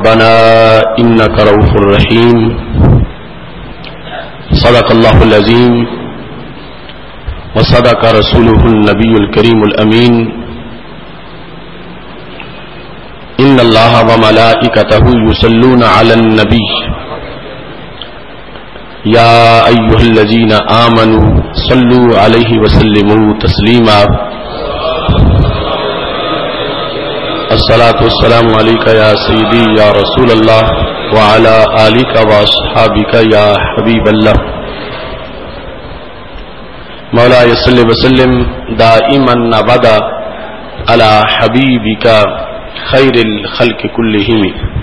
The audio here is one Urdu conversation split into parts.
ربنا إنك رؤوف رحيم صدق الله العظيم وصدق رسوله النبي الكريم الأمين إن الله وملائكته يصلون على النبي يا أيها الذين آمنوا صلوا عليه وسلموا تسليما الصلاة والسلام عليك يا سيدي يا رسول الله وعلى آلك وأصحابك يا حبيب الله مولاي صل وسلم دائما أبدا على حبيبك خير الخلق كلهم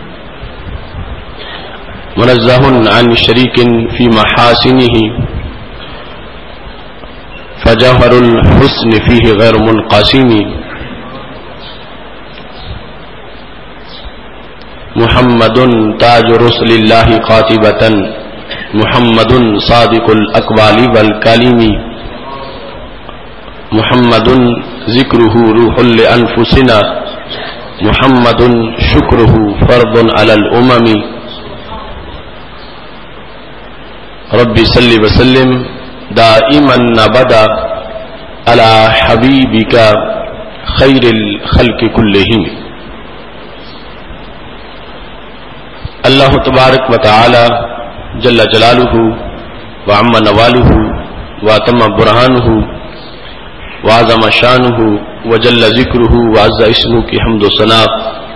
منزه عن شريك في محاسنه فجوهر الحسن فيه غير منقسم محمد تاج رسل الله قاطبة محمد صادق الأقوال والكلم محمد ذكره روح لأنفسنا محمد شكره فرض على الأمم ربي صل وسلم دائما أبدا على حبيبك خير الخلق كلهم. اللہ تبارک و تعالی جل جلالہ وعم نوالہ واتم برہانہ وعظم شانہ وجل ذکرہ وعز اسمہ کی حمد و ثنا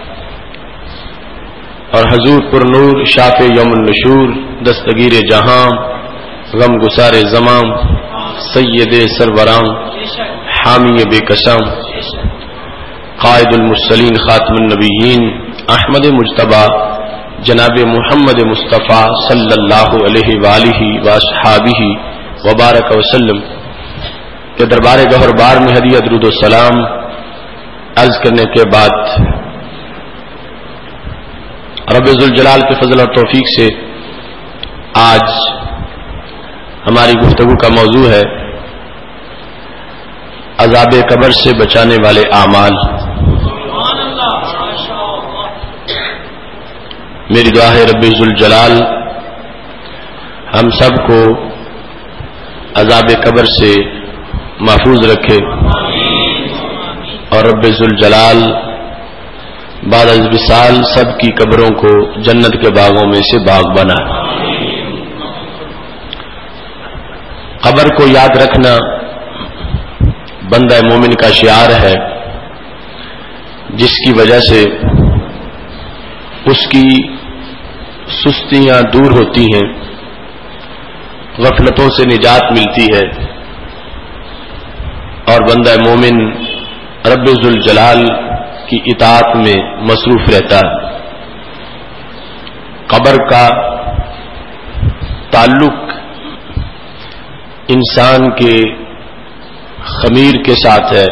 اور حضور پر نور شاف یوم النشور دستگیر جہاں غم گسار زمان سید سروران حامی بے کساں قائد المرسلین خاتم النبیین احمد مجتبی جناب محمد مصطفیٰ صلی اللہ علیہ وآلہ واصحابہ وبارک وسلم کے دربار گہر بار میں ہدیہ درود و سلام عرض کرنے کے بعد رب ذوالجلال کے فضل اور توفیق سے آج ہماری گفتگو کا موضوع ہے عذاب قبر سے بچانے والے اعمال. میری دعا ہے رب ذوالجلال ہم سب کو عذاب قبر سے محفوظ رکھے اور رب ذوالجلال بعد از وصال سب کی قبروں کو جنت کے باغوں میں سے باغ بنا. قبر کو یاد رکھنا بندہ مومن کا شعار ہے جس کی وجہ سے اس کی سستیاں دور ہوتی ہیں، غفلتوں سے نجات ملتی ہے اور بندہ مومن رب ذوالجلال کی اطاعت میں مصروف رہتا ہے. قبر کا تعلق انسان کے خمیر کے ساتھ ہے،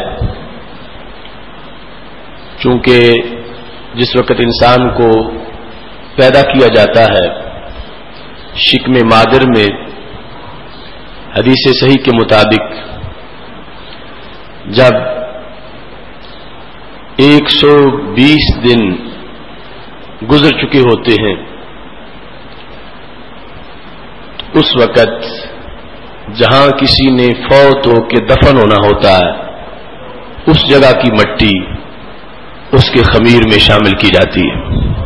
چونکہ جس وقت انسان کو پیدا کیا جاتا ہے شکم مادر میں حدیث صحیح کے مطابق جب 120 دن گزر چکے ہوتے ہیں اس وقت جہاں کسی نے فوت ہو کے دفن ہونا ہوتا ہے اس جگہ کی مٹی اس کے خمیر میں شامل کی جاتی ہے.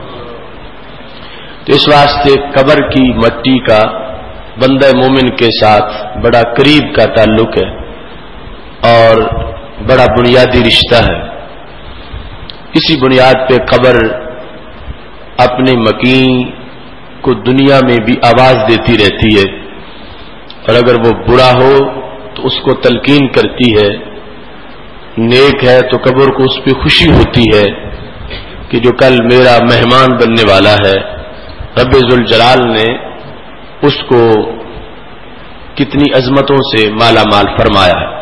تو اس واسطے قبر کی مٹی کا بندہ مومن کے ساتھ بڑا قریب کا تعلق ہے اور بڑا بنیادی رشتہ ہے. اسی بنیاد پہ قبر اپنے مکین کو دنیا میں بھی آواز دیتی رہتی ہے اور اگر وہ برا ہو تو اس کو تلقین کرتی ہے، نیک ہے تو قبر کو اس پہ خوشی ہوتی ہے کہ جو کل میرا مہمان بننے والا ہے. رب ذوالجلال نے اس کو کتنی عظمتوں سے مالا مال فرمایا ہے.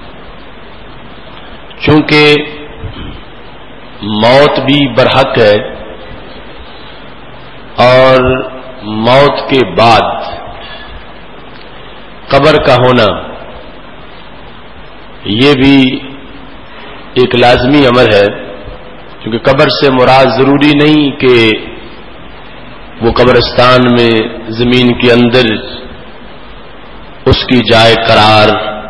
چونکہ موت بھی برحق ہے اور موت کے بعد قبر کا ہونا یہ بھی ایک لازمی امر ہے، کیونکہ قبر سے مراد ضروری نہیں کہ وہ قبرستان میں زمین کے اندر اس کی جائے قرار،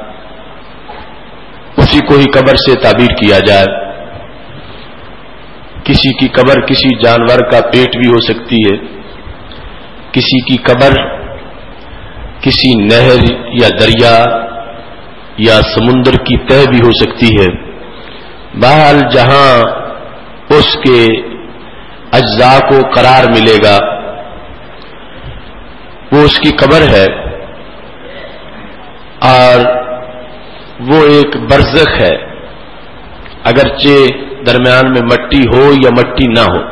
اسی کو ہی قبر سے تعبیر کیا جائے. کسی کی قبر کسی جانور کا پیٹ بھی ہو سکتی ہے، کسی کی قبر کسی نہر یا دریا یا سمندر کی تہ بھی ہو سکتی ہے. بہرحال جہاں اس کے اجزاء کو قرار ملے گا وہ اس کی قبر ہے، اور وہ ایک برزخ ہے، اگرچہ درمیان میں مٹی ہو یا مٹی نہ ہو.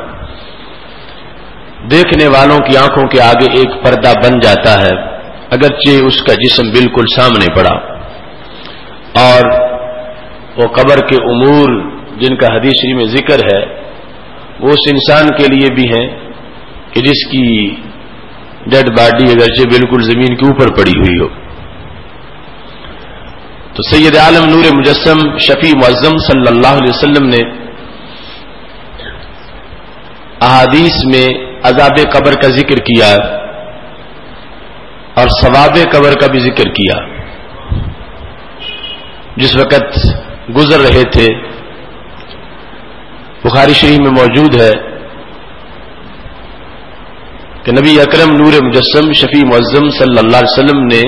دیکھنے والوں کی آنکھوں کے آگے ایک پردہ بن جاتا ہے اگرچہ اس کا جسم بالکل سامنے پڑا. اور وہ قبر کے امور جن کا حدیث شریف میں ذکر ہے وہ اس انسان کے لیے بھی ہیں کہ جس کی ڈیڈ باڈی اگرچہ بالکل زمین کے اوپر پڑی ہوئی ہو. تو سید عالم نور مجسم شفیع معظم صلی اللہ علیہ وسلم نے احادیث میں عذاب قبر کا ذکر کیا اور ثواب قبر کا بھی ذکر کیا. جس وقت گزر رہے تھے بخاری شریف میں موجود ہے کہ نبی اکرم نور مجسم شفیع معظم صلی اللہ علیہ وسلم نے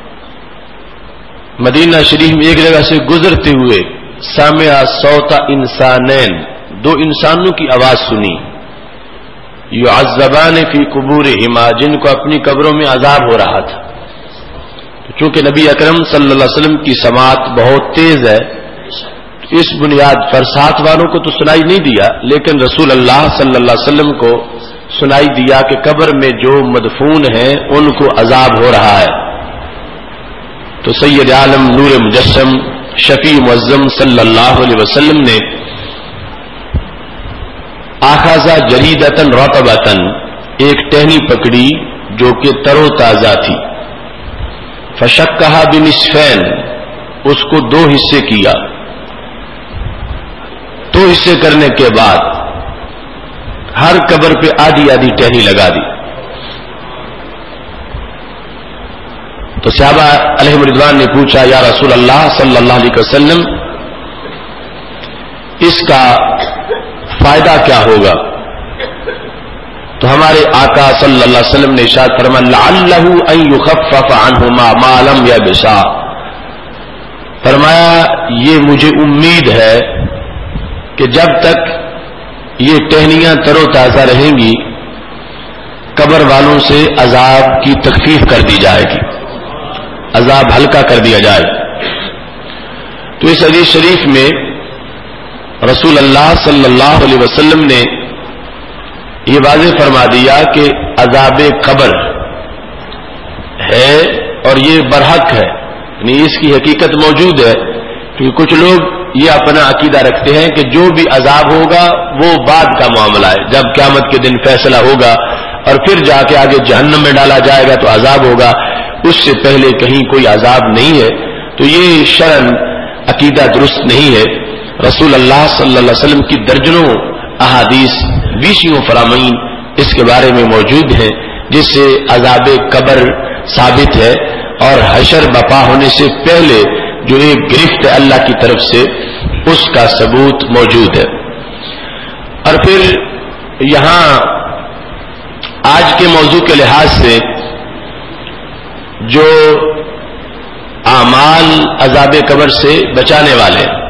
مدینہ شریف میں ایک جگہ سے گزرتے ہوئے سامع صوت انسانین، دو انسانوں کی آواز سنی، یعذبان فی قبورہما، جن کو اپنی قبروں میں عذاب ہو رہا تھا. چونکہ نبی اکرم صلی اللہ علیہ وسلم کی سماعت بہت تیز ہے، اس بنیاد پر ساتھ والوں کو تو سنائی نہیں دیا، لیکن رسول اللہ صلی اللہ علیہ وسلم کو سنائی دیا کہ قبر میں جو مدفون ہیں ان کو عذاب ہو رہا ہے. تو سید عالم نور مجسم شفیع معظم صلی اللہ علیہ وسلم نے آخذ جریدتن رطبتن، ایک ٹہنی پکڑی جو کہ تر و تازہ تھی، فشقھا بنصفین، اس کو دو حصے کیا. دو حصے کرنے کے بعد ہر قبر پہ آدھی آدھی ٹہنی لگا دی. تو صحابہ علیہم رضوان نے پوچھا یا رسول اللہ صلی اللہ علیہ وسلم اس کا فائدہ کیا ہوگا؟ تو ہمارے آقا صلی اللہ علیہ وسلم نے ارشاد فرمایا لعلہ ان یخفف عنہما ما لم یبسا، فرمایا یہ مجھے امید ہے کہ جب تک یہ ٹہنیاں تر و تازہ رہیں گی قبر والوں سے عذاب کی تخفیف کر دی جائے گی، عذاب ہلکا کر دیا جائے. تو اس حدیث شریف میں رسول اللہ صلی اللہ علیہ وسلم نے یہ واضح فرما دیا کہ عذاب قبر ہے اور یہ برحق ہے، یعنی اس کی حقیقت موجود ہے. کیونکہ کچھ لوگ یہ اپنا عقیدہ رکھتے ہیں کہ جو بھی عذاب ہوگا وہ بعد کا معاملہ ہے، جب قیامت کے دن فیصلہ ہوگا اور پھر جا کے آگے جہنم میں ڈالا جائے گا تو عذاب ہوگا، اس سے پہلے کہیں کوئی عذاب نہیں ہے. تو یہ شرعاً عقیدہ درست نہیں ہے. رسول اللہ صلی اللہ علیہ وسلم کی درجنوں احادیث بیسیوں فرامین اس کے بارے میں موجود ہیں جس سے عذاب قبر ثابت ہے، اور حشر بپا ہونے سے پہلے جو ایک گرفت ہے اللہ کی طرف سے اس کا ثبوت موجود ہے. اور پھر یہاں آج کے موضوع کے لحاظ سے جو اعمال عذاب قبر سے بچانے والے ہیں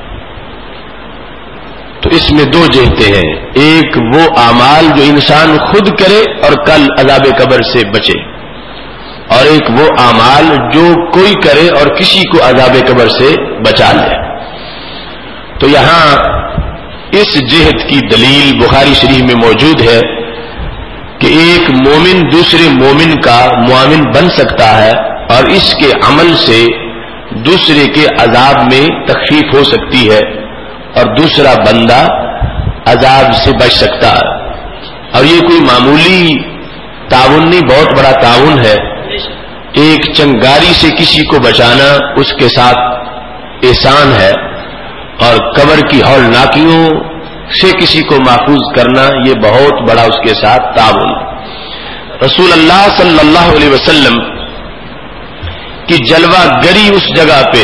تو اس میں دو جہتیں ہیں، ایک وہ اعمال جو انسان خود کرے اور کل عذاب قبر سے بچے، اور ایک وہ اعمال جو کوئی کرے اور کسی کو عذاب قبر سے بچا لے. تو یہاں اس جہت کی دلیل بخاری شریف میں موجود ہے کہ ایک مومن دوسرے مومن کا معاون بن سکتا ہے اور اس کے عمل سے دوسرے کے عذاب میں تخفیف ہو سکتی ہے اور دوسرا بندہ عذاب سے بچ سکتا ہے. اور یہ کوئی معمولی تعاون نہیں، بہت بڑا تعاون ہے. ایک چنگاری سے کسی کو بچانا اس کے ساتھ احسان ہے، اور قبر کی ہولناکیوں سے کسی کو محفوظ کرنا یہ بہت بڑا اس کے ساتھ تعاون ہے. رسول اللہ صلی اللہ علیہ وسلم کی جلوہ گری اس جگہ پہ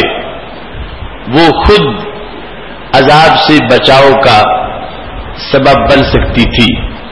وہ خود عذاب سے بچاؤ کا سبب بن سکتی تھی.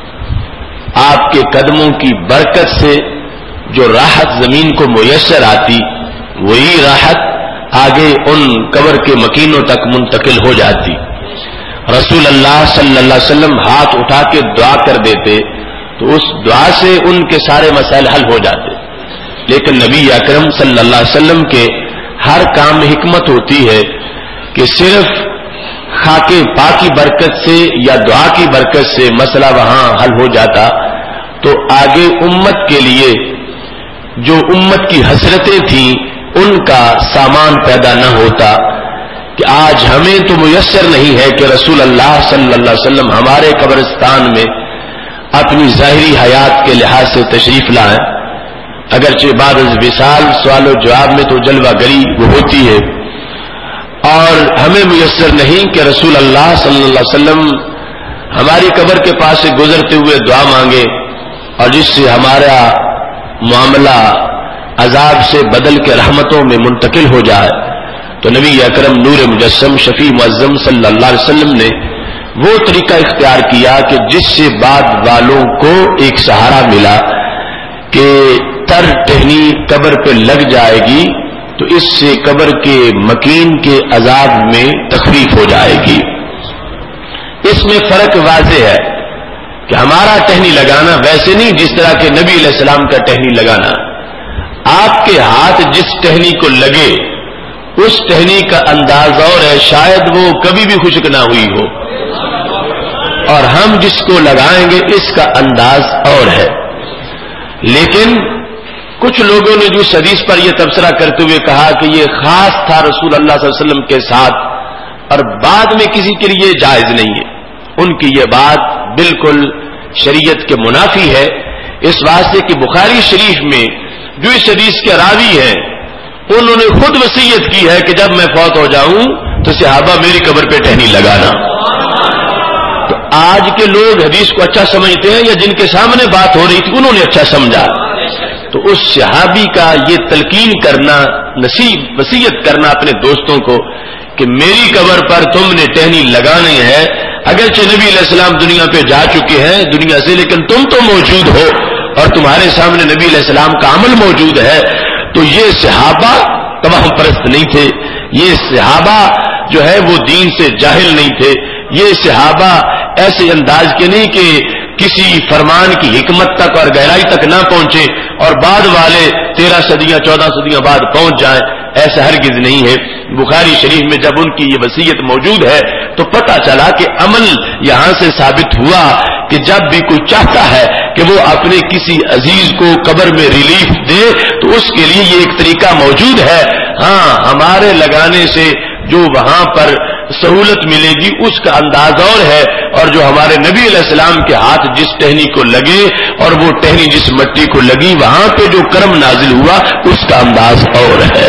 آپ کے قدموں کی برکت سے جو راحت زمین کو میسر آتی وہی راحت آگے ان قبر کے مکینوں تک منتقل ہو جاتی. رسول اللہ صلی اللہ علیہ وسلم ہاتھ اٹھا کے دعا کر دیتے تو اس دعا سے ان کے سارے مسائل حل ہو جاتے. لیکن نبی اکرم صلی اللہ علیہ وسلم کے ہر کام میں حکمت ہوتی ہے کہ صرف خاک پاک کی برکت سے یا دعا کی برکت سے مسئلہ وہاں حل ہو جاتا تو آگے امت کے لیے جو امت کی حسرتیں تھیں ان کا سامان پیدا نہ ہوتا. کہ آج ہمیں تو میسر نہیں ہے کہ رسول اللہ صلی اللہ علیہ وسلم ہمارے قبرستان میں اپنی ظاہری حیات کے لحاظ سے تشریف لائیں. اگرچہ بعد از وصال سوال و جواب میں تو جلوہ گری وہ ہوتی ہے اور ہمیں میسر نہیں کہ رسول اللہ صلی اللہ علیہ وسلم ہماری قبر کے پاس سے گزرتے ہوئے دعا مانگے اور جس سے ہمارا معاملہ عذاب سے بدل کے رحمتوں میں منتقل ہو جائے. تو نبی اکرم نور مجسم شفیع معظم صلی اللہ علیہ وسلم نے وہ طریقہ اختیار کیا کہ جس سے بعد والوں کو ایک سہارا ملا کہ تر ٹہنی قبر پہ لگ جائے گی تو اس سے قبر کے مکین کے عذاب میں تخفیف ہو جائے گی. اس میں فرق واضح ہے کہ ہمارا ٹہنی لگانا ویسے نہیں جس طرح کہ نبی علیہ السلام کا ٹہنی لگانا. آپ کے ہاتھ جس ٹہنی کو لگے اس ٹہنی کا انداز اور ہے، شاید وہ کبھی بھی خشک نہ ہوئی ہو، اور ہم جس کو لگائیں گے اس کا انداز اور ہے. لیکن کچھ لوگوں نے جو اس حدیث پر یہ تبصرہ کرتے ہوئے کہا کہ یہ خاص تھا رسول اللہ صلی اللہ علیہ وسلم کے ساتھ اور بعد میں کسی کے لیے جائز نہیں ہے، ان کی یہ بات بالکل شریعت کے منافی ہے. اس واسطے کہ بخاری شریف میں جو اس حدیث کے راوی ہیں انہوں نے خود وصیت کی ہے کہ جب میں فوت ہو جاؤں تو صحابہ میری قبر پہ ٹہنی لگانا. تو آج کے لوگ حدیث کو اچھا سمجھتے ہیں یا جن کے سامنے بات ہو رہی تھی انہوں نے اچھا سمجھا. تو اس صحابی کا یہ تلقین کرنا، وصیت کرنا اپنے دوستوں کو کہ میری قبر پر تم نے ٹہنی لگانی ہے، اگرچہ نبی علیہ السلام دنیا پہ جا چکے ہیں دنیا سے، لیکن تم تو موجود ہو اور تمہارے سامنے نبی علیہ السلام کا عمل موجود ہے. تو یہ صحابہ تمام پرست نہیں تھے، یہ صحابہ جو ہے وہ دین سے جاہل نہیں تھے، یہ صحابہ ایسے انداز کے نہیں کہ کسی فرمان کی حکمت تک اور گہرائی تک نہ پہنچے اور بعد والے 13 صدیاں 14 صدیاں بعد پہنچ جائیں، ایسا ہرگز نہیں ہے. بخاری شریف میں جب ان کی یہ وصیت موجود ہے تو پتہ چلا کہ عمل یہاں سے ثابت ہوا کہ جب بھی کوئی چاہتا ہے کہ وہ اپنے کسی عزیز کو قبر میں ریلیف دے تو اس کے لیے یہ ایک طریقہ موجود ہے. ہاں ہمارے لگانے سے جو وہاں پر سہولت ملے گی اس کا انداز اور ہے، اور جو ہمارے نبی علیہ السلام کے ہاتھ جس ٹہنی کو لگے اور وہ ٹہنی جس مٹی کو لگی وہاں پہ جو کرم نازل ہوا اس کا انداز اور ہے.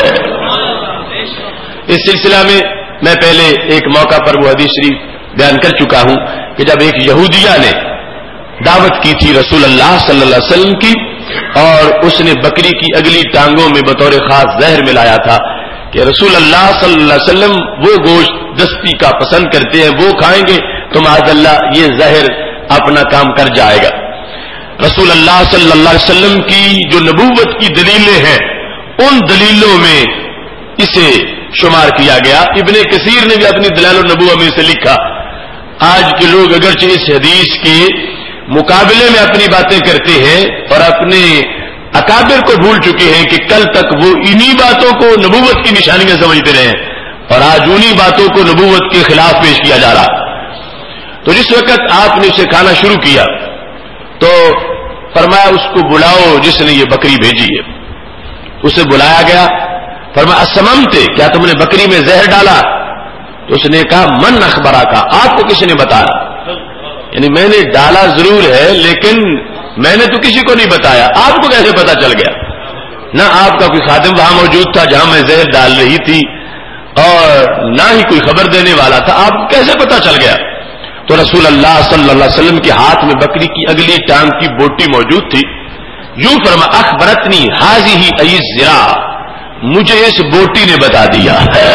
اس سلسلہ میں پہلے ایک موقع پر وہ حدیث شریف بیان کر چکا ہوں کہ جب ایک یہودیہ نے دعوت کی تھی رسول اللہ صلی اللہ علیہ وسلم کی اور اس نے بکری کی اگلی ٹانگوں میں بطور خاص زہر ملایا تھا کہ رسول اللہ صلی اللہ علیہ وسلم وہ گوشت دستی کا پسند کرتے ہیں وہ کھائیں گے تو معاذ اللہ یہ زہر اپنا کام کر جائے گا. رسول اللہ صلی اللہ علیہ وسلم کی جو نبوت کی دلیلیں ہیں ان دلیلوں میں اسے شمار کیا گیا. ابن کثیر نے بھی اپنی دلائل النبوہ میں سے لکھا. آج کے لوگ اگرچہ اس حدیث کے مقابلے میں اپنی باتیں کرتے ہیں اور اپنے اکابر کو بھول چکے ہیں کہ کل تک وہ انہی باتوں کو نبوت کی نشانیاں سمجھتے رہے ہیں اور آج انہی باتوں کو نبوت کے خلاف پیش کیا جا رہا. تو جس وقت آپ نے اسے کھانا شروع کیا تو فرمایا اس کو بلاؤ جس نے یہ بکری بھیجی ہے. اسے بلایا گیا. فرمایا اسممت، کیا تم نے بکری میں زہر ڈالا؟ تو اس نے کہا من اخبرا کا، آپ کو کسی نے بتایا؟ یعنی میں نے ڈالا ضرور ہے لیکن میں نے تو کسی کو نہیں بتایا، آپ کو کیسے پتا چل گیا؟ نہ آپ کا کوئی خادم وہاں موجود تھا جہاں میں زہر ڈال رہی تھی اور نہ ہی کوئی خبر دینے والا تھا، آپ کو کیسے پتا چل گیا؟ تو رسول اللہ صلی اللہ علیہ وسلم کے ہاتھ میں بکری کی اگلی ٹانگ کی بوٹی موجود تھی. یوں فرما اخبرتنی حاضی الذرا، مجھے اس بوٹی نے بتا دیا ہے۔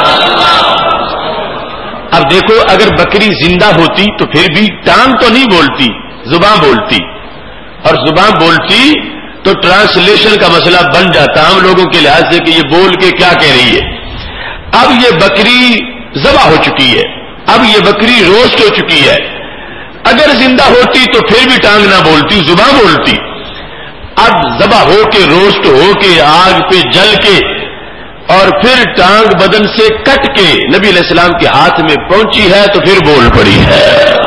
اب دیکھو اگر بکری زندہ ہوتی تو پھر بھی ٹانگ تو نہیں بولتی، زبان بولتی، اور زبان بولتی تو ٹرانسلیشن کا مسئلہ بن جاتا ہم لوگوں کے لحاظ سے کہ یہ بول کے کیا کہہ رہی ہے۔ اب یہ بکری ذبح ہو چکی ہے، اب یہ بکری روسٹ ہو چکی ہے، اگر زندہ ہوتی تو پھر بھی ٹانگ نہ بولتی، زبان بولتی۔ اب ذبح ہو کے روسٹ ہو کے آگ پہ جل کے اور پھر ٹانگ بدن سے کٹ کے نبی علیہ السلام کے ہاتھ میں پہنچی ہے تو پھر بول پڑی ہے۔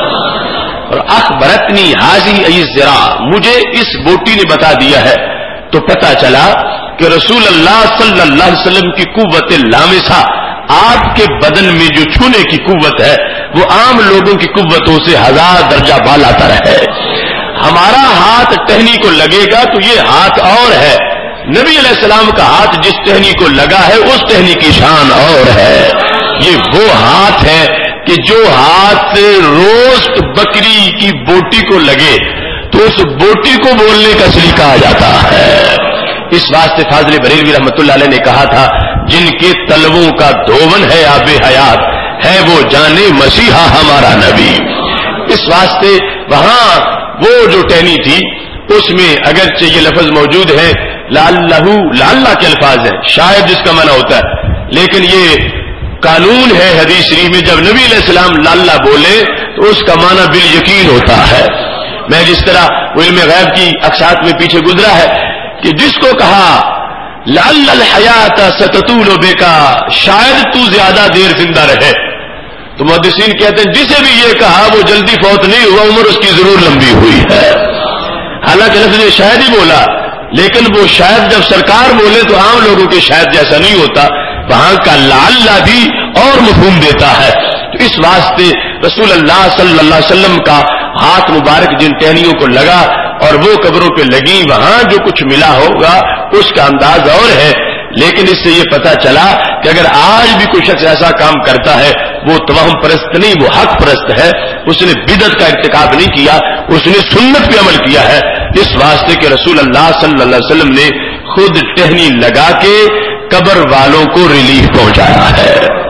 اور اخبرتنی حاضی الذرا، مجھے اس بوٹی نے بتا دیا ہے، تو پتہ چلا کہ رسول اللہ صلی اللہ علیہ وسلم کی قوت لامسہ، آپ کے بدن میں جو چھونے کی قوت ہے وہ عام لوگوں کی قوتوں سے 1000 درجہ بالا تر ہے۔ ہمارا ہاتھ ٹہنی کو لگے گا تو یہ ہاتھ اور ہے، نبی علیہ السلام کا ہاتھ جس ٹہنی کو لگا ہے اس ٹہنی کی شان اور ہے۔ یہ وہ ہاتھ ہے کہ جو ہاتھ روسٹ بکری کی بوٹی کو لگے تو اس بوٹی کو بولنے کا سلیقہ آ جاتا ہے۔ اس واسطے فاضل بریلوی رحمۃ اللہ علیہ نے کہا تھا جن کے تلووں کا دھون ہے آب حیات، ہے وہ جانے مسیحا ہمارا نبی۔ اس واسطے وہاں وہ جو ٹہنی تھی اس میں اگرچہ یہ لفظ موجود ہے لعلہ کے الفاظ ہیں، شاید جس کا معنی ہوتا ہے، لیکن یہ قانون ہے حدیث شریف میں جب نبی علیہ السلام لعلہ بولے تو اس کا معنی بالیقین ہوتا ہے۔ میں جس طرح علم غیب کی اقساط میں پیچھے گزرا ہے کہ جس کو کہا لعل الحیات ستطول بک، شاید تو زیادہ دیر زندہ رہے، تو محدثین کہتے ہیں جسے بھی یہ کہا وہ جلدی فوت نہیں ہوا، عمر اس کی ضرور لمبی ہوئی ہے۔ حالانکہ لفظ نے شاید ہی بولا، لیکن وہ شاید جب سرکار بولے تو عام لوگوں کے شاید جیسا نہیں ہوتا، وہاں کا لعل بھی اور مفہوم دیتا ہے۔ تو اس واسطے رسول اللہ صلی اللہ علیہ وسلم کا ہاتھ مبارک جن ٹہنیوں کو لگا اور وہ قبروں پہ لگی، وہاں جو کچھ ملا ہوگا اس کا انداز اور ہے، لیکن اس سے یہ پتا چلا کہ اگر آج بھی کوئی شخص ایسا کام کرتا ہے وہ توہم پرست نہیں، وہ حق پرست ہے، اس نے بدعت کا ارتکاب نہیں کیا، اس نے سنت پہ عمل کیا ہے، اس واسطے کہ رسول اللہ صلی اللہ علیہ وسلم نے خود ٹہنی لگا کے قبر والوں کو ریلیف پہنچایا ہے۔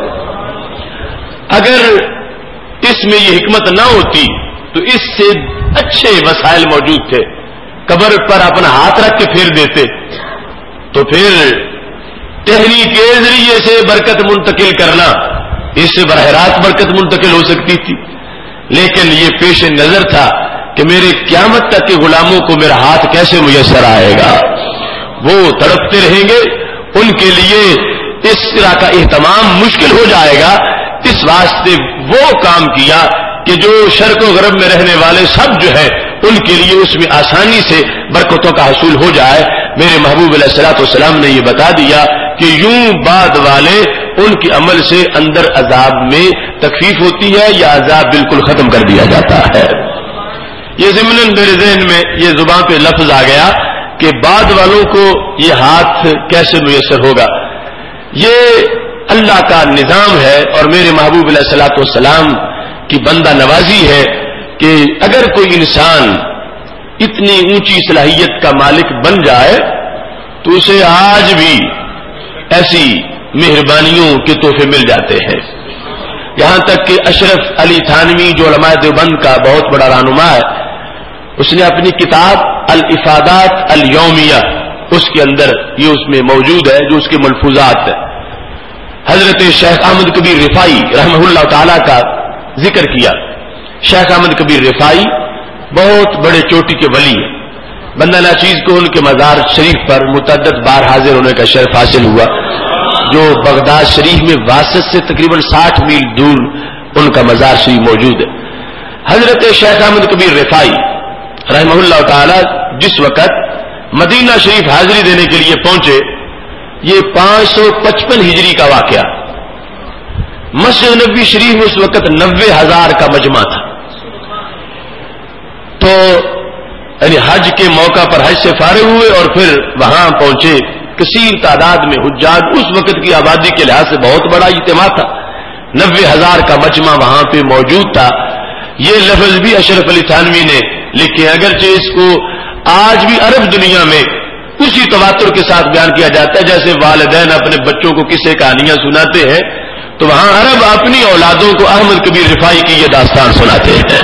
اگر اس میں یہ حکمت نہ ہوتی تو اس سے اچھے وسائل موجود تھے، قبر پر اپنا ہاتھ رکھ کے پھیر دیتے تو پھر ٹہنی کے ذریعے سے برکت منتقل کرنا، اس سے براہ راست برکت منتقل ہو سکتی تھی، لیکن یہ پیش نظر تھا کہ میرے قیامت تک کے غلاموں کو میرا ہاتھ کیسے میسر آئے گا، وہ تڑپتے رہیں گے، ان کے لیے اس طرح کا اہتمام مشکل ہو جائے گا۔ اس واسطے وہ کام کیا کہ جو شرق و غرب میں رہنے والے سب جو ہے ان کے لیے اس میں آسانی سے برکتوں کا حصول ہو جائے۔ میرے محبوب علیہ الصلوۃ والسلام نے یہ بتا دیا کہ یوں بعد والے ان کے عمل سے اندر عذاب میں تخفیف ہوتی ہے یا عذاب بالکل ختم کر دیا جاتا ہے۔ یہ ضمناً میرے ذہن میں یہ زبان پہ لفظ آ گیا کہ بعد والوں کو یہ ہاتھ کیسے میسر ہوگا، یہ اللہ کا نظام ہے اور میرے محبوب علیہ الصلوۃ والسلام کی بندہ نوازی ہے کہ اگر کوئی انسان اتنی اونچی صلاحیت کا مالک بن جائے تو اسے آج بھی ایسی مہربانیوں کے تحفے مل جاتے ہیں۔ یہاں تک کہ اشرف علی تھانوی جو علماء دیوبند کا بہت بڑا رہنما ہے، اس نے اپنی کتاب الافادات الیومیہ اس کے اندر یہ اس میں موجود ہے جو اس کے ملفوظات ہے، حضرت شیخ احمد کبیر رفاعی رحمہ اللہ تعالی کا ذکر کیا۔ شیخ احمد کبیر رفاعی بہت بڑے چوٹی کے ولی ہیں، بندہ ناچیز کو ان کے مزار شریف پر متعدد بار حاضر ہونے کا شرف حاصل ہوا، جو بغداد شریف میں واسط سے تقریباً 60 میل دور ان کا مزار شریف موجود ہے۔ حضرت شیخ احمد کبیر رفاعی رحمہ اللہ تعالی جس وقت مدینہ شریف حاضری دینے کے لیے پہنچے، یہ 555 ہجری کا واقعہ، مسجد نبوی شریف میں اس وقت 90,000 کا مجمع تھا، تو یعنی حج کے موقع پر حج سے فارغ ہوئے اور پھر وہاں پہنچے، کثیر تعداد میں حجاج، اس وقت کی آبادی کے لحاظ سے بہت بڑا اجتماع تھا، 90,000 کا مجمع وہاں پہ موجود تھا۔ یہ لفظ بھی اشرف علی تھانوی نے لکھے، اگرچہ اس کو آج بھی عرب دنیا میں اسی تواتر کے ساتھ بیان کیا جاتا ہے جیسے والدین اپنے بچوں کو قصے کہانیاں سناتے ہیں، تو وہاں عرب اپنی اولادوں کو احمد کبیر رفاعی کی یہ داستان سناتے ہیں.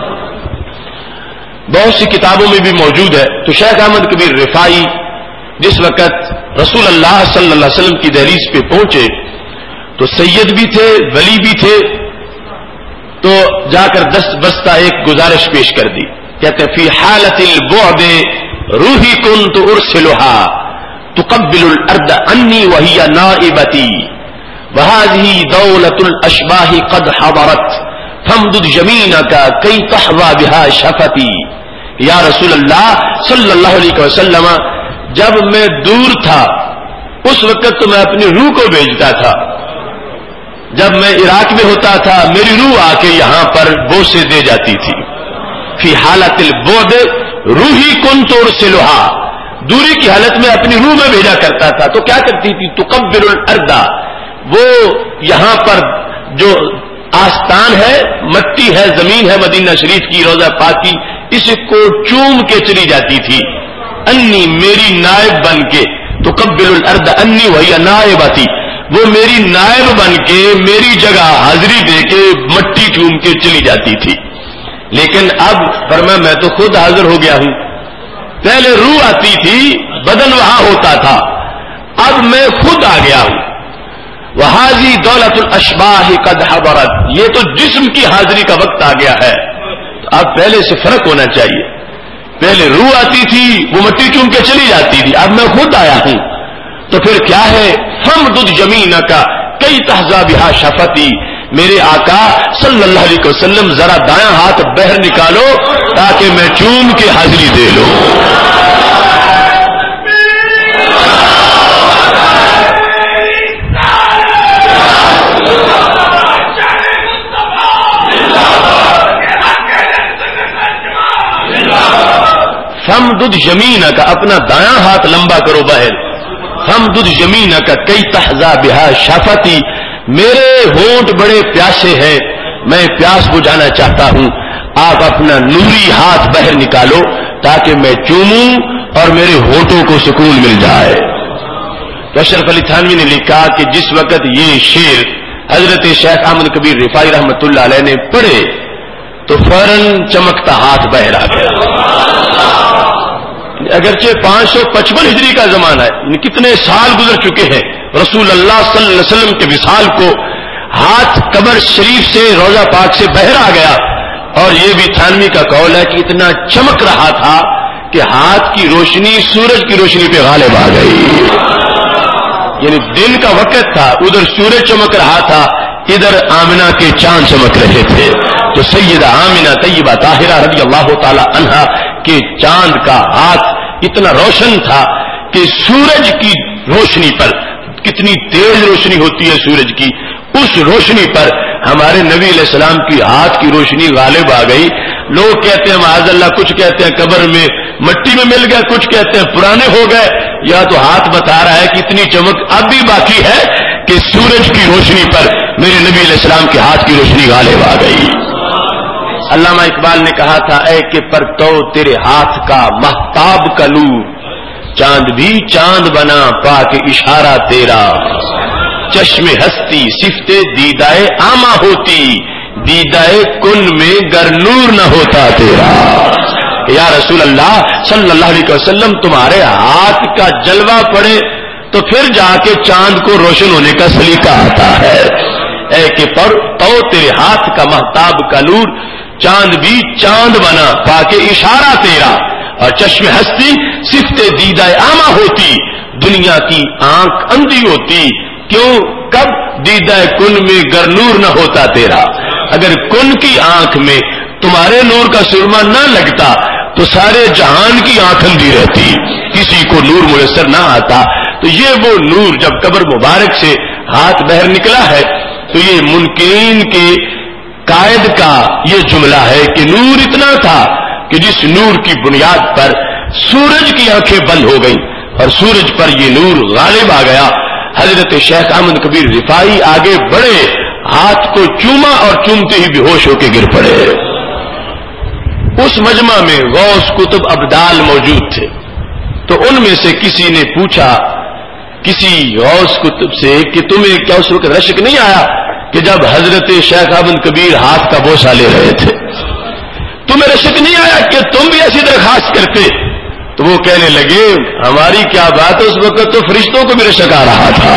بہت سی کتابوں میں بھی موجود ہے. تو شیخ احمد کبیر رفاعی جس وقت رسول اللہ صلی اللہ علیہ وسلم کی دہلیز پہ پہنچے تو سید بھی تھے، ولی بھی تھے، تو جا کر دست بستہ ایک گزارش پیش کر دی. کہتے ہیں فی حالت البعد روحی کنت ارسلها تقبل الارض انی وہی نائبتی وهذه دولة الاشباح قد حضرت فامدد یمینک کی تحظى بها شفتي. یا رسول اللہ صلی اللہ علیہ وسلم، جب میں دور تھا اس وقت تو میں اپنی روح کو بھیجتا تھا، جب میں عراق میں ہوتا تھا میری روح آ کے یہاں پر بوسے دے جاتی تھی. فی حالت البعد روحی کنت ارسلها، دوری کی حالت میں اپنی روح میں بھیجا کرتا تھا. تو کیا کرتی تھی؟ تقبل الارض، وہ یہاں پر جو آستان ہے، مٹی ہے، زمین ہے مدینہ شریف کی، روضہ پاک کی، اس کو چوم کے چلی جاتی تھی. انی، میری نائب بن کے، تقبل الارض انی وہی نائبتی، وہ میری نائب بن کے میری جگہ حاضری دے کے مٹی چوم کے چلی جاتی تھی. لیکن اب فرمایا میں تو خود حاضر ہو گیا ہوں. پہلے روح آتی تھی، بدن وہاں ہوتا تھا، اب میں خود آ گیا ہوں. وہذی دولت الاشباح قد حضرت، یہ تو جسم کی حاضری کا وقت آ گیا ہے. اب پہلے سے فرق ہونا چاہیے. پہلے روح آتی تھی، وہ مٹی چوم کے چلی جاتی تھی، اب میں خود آیا ہوں. تو پھر کیا ہے؟ فامدد یمینک کی تحظى بها شفتی، میرے آقا صلی اللہ علیہ وسلم ذرا دایاں ہاتھ بہر نکالو تاکہ میں چوم کے حاضری دے لوں. فامدد یمینک، اپنا دایاں ہاتھ لمبا کرو باہر. فامدد یمینک کی تحظى بها شفتی، میرے ہونٹ بڑے پیاسے ہیں، میں پیاس بجھانا چاہتا ہوں، آپ اپنا نوری ہاتھ باہر نکالو تاکہ میں چوموں اور میرے ہونٹوں کو سکون مل جائے. تو اشرف علی تھانوی نے لکھا کہ جس وقت یہ شعر حضرت شیخ احمد کبیر رفاعی رحمۃ اللہ علیہ نے پڑھے تو فوراً چمکتا ہاتھ باہر آ گیا. اگرچہ 555 ہجری کا زمانہ ہے، کتنے سال گزر چکے ہیں، رسول اللہ صلی اللہ علیہ وسلم کے وصال کو ہاتھ قبر شریف سے، روضہ پاک سے باہر آ گیا. اور یہ بھی تھانوی کا قول ہے کہ اتنا چمک رہا تھا کہ ہاتھ کی روشنی سورج کی روشنی پہ غالب آ گئی. یعنی دن کا وقت تھا، ادھر سورج چمک رہا تھا، ادھر آمنہ کے چاند چمک رہے تھے. تو سیدہ آمنہ طیبہ طاہرہ رضی اللہ تعالی عنہا کے چاند کا ہاتھ اتنا روشن تھا کہ سورج کی روشنی پر، کتنی تیز روشنی ہوتی ہے سورج کی، اس روشنی پر ہمارے نبی علیہ السلام کی ہاتھ کی روشنی غالب آ گئی. لوگ کہتے ہیں معاذ اللہ، کچھ کہتے ہیں قبر میں مٹی میں مل گئے، کچھ کہتے ہیں پرانے ہو گئے. یا تو ہاتھ بتا رہا ہے کہ اتنی چمک اب بھی باقی ہے کہ سورج کی روشنی پر میرے نبی علیہ السلام کے ہاتھ کی روشنی غالب آ گئی. علامہ اقبال نے کہا تھا، اے کہ پرتو تیرے ہاتھ کا مہتاب کا نور، چاند بھی چاند بنا پا کے اشارہ تیرا. چشم ہستی صفت دیدائے آما ہوتی، دیدائے کن میں گر نور نہ ہوتا تیرا. یا رسول اللہ صلی اللہ علیہ وسلم، تمہارے ہاتھ کا جلوہ پڑے تو پھر جا کے چاند کو روشن ہونے کا سلیقہ آتا ہے. اے کہ تو تیرے ہاتھ کا مہتاب کا نور، چاند بھی چاند بنا پاکے اشارہ تیرا. اور چشم ہستی صفت دیدہ آما ہوتی، دنیا کی آنکھ اندھی ہوتی. کیوں؟ کب؟ دیدہ کن میں گر نور نہ ہوتا تیرا. اگر کن کی آنکھ میں تمہارے نور کا سرما نہ لگتا تو سارے جہان کی آنکھ اندھی رہتی، کسی کو نور میسر نہ آتا. تو یہ وہ نور جب قبر مبارک سے ہاتھ بہر نکلا ہے تو یہ منکرین کے قائد کا یہ جملہ ہے کہ نور اتنا تھا کہ جس نور کی بنیاد پر سورج کی آنکھیں بند ہو گئیں اور سورج پر یہ نور غالب آ گیا. حضرت شیخ احمد کبیر رفاعی آگے بڑھے، ہاتھ کو چوما اور چومتے ہی بے ہوش ہو کے گر پڑے. اس مجمع میں غوث کتب ابدال موجود تھے، تو ان میں سے کسی نے پوچھا کسی غوث کتب سے کہ تمہیں کیا اس وقت رشک نہیں آیا کہ جب حضرت شیخ احمد کبیر ہاتھ کا بوسہ لے رہے تھے، تمہیں رشک نہیں آیا کہ تم بھی ایسی درخواست کرتے؟ تو وہ کہنے لگے ہماری کیا بات ہے، اس وقت تو فرشتوں کو بھی رشک آ رہا تھا۔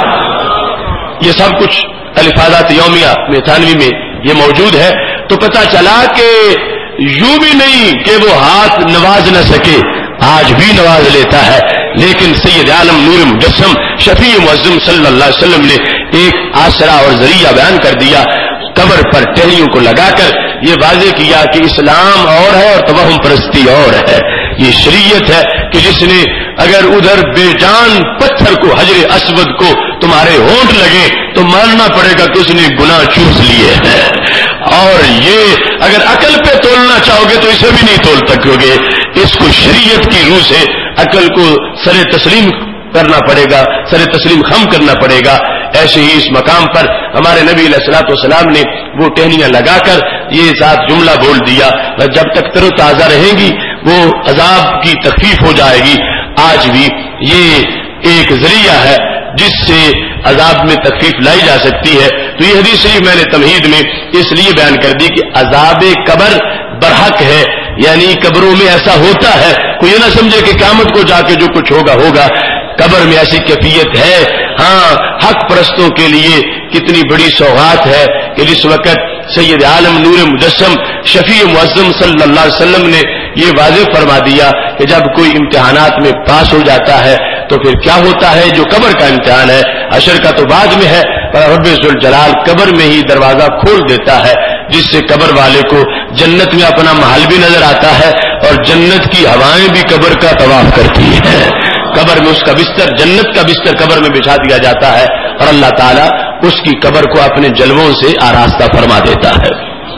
یہ سب کچھ الفاظات یومیہ میں تھانوی میں یہ موجود ہے، تو پتہ چلا کہ یوں بھی نہیں کہ وہ ہاتھ نواز نہ سکے، آج بھی نواز لیتا ہے، لیکن سید عالم نور مجسم شفیع معظم صلی اللہ علیہ وسلم نے ایک آسرا اور ذریعہ بیان کر دیا، قبر پر ٹہنیوں کو لگا کر یہ واضح کیا کہ اسلام اور ہے اور توہم پرستی اور ہے۔ یہ شریعت ہے کہ جس نے اگر ادھر بے جان پتھر کو حجر اسود کو تمہارے ہونٹ لگے تو ماننا پڑے گا کہ اس نے گناہ چوس لیے ہیں، اور یہ اگر عقل پہ تولنا چاہو گے تو اسے بھی نہیں تول سکو گے، اس کو شریعت کی روح سے عقل کو سر تسلیم کرنا پڑے گا، سر تسلیم خم کرنا پڑے گا۔ ایسے ہی اس مقام پر ہمارے نبی علیہ الصلوۃ والسلام نے وہ ٹہنیاں لگا کر یہ ذات جملہ بول دیا، جب تک تر و تازہ رہیں گی وہ عذاب کی تخفیف ہو جائے گی۔ آج بھی یہ ایک ذریعہ ہے جس سے عذاب میں تخفیف لائی جا سکتی ہے۔ تو یہ حدیث شریف میں نے تمہید میں اس لیے بیان کر دی کہ عذاب قبر برحق ہے، یعنی قبروں میں ایسا ہوتا ہے، کوئی یہ نہ سمجھے کہ قیامت کو جا کے جو کچھ ہوگا ہوگا، قبر میں ایسی کیفیت ہے۔ ہاں، حق پرستوں کے لیے کتنی بڑی سوغات ہے کہ جس وقت سید عالم نور مجسم شفیع معظم صلی اللہ علیہ وسلم نے یہ واضح فرما دیا کہ جب کوئی امتحانات میں پاس ہو جاتا ہے تو پھر کیا ہوتا ہے، جو قبر کا امتحان ہے، حشر کا تو بعد میں ہے، پر رب ذوالجلال قبر میں ہی دروازہ کھول دیتا ہے، جس سے قبر والے کو جنت میں اپنا محل بھی نظر آتا ہے اور جنت کی ہوائیں بھی قبر کا طواف کرتی ہیں۔ قبر میں اس کا بستر، جنت کا بستر قبر میں بچھا دیا جاتا ہے اور اللہ تعالیٰ اس کی قبر کو اپنے جلووں سے آراستہ فرما دیتا ہے۔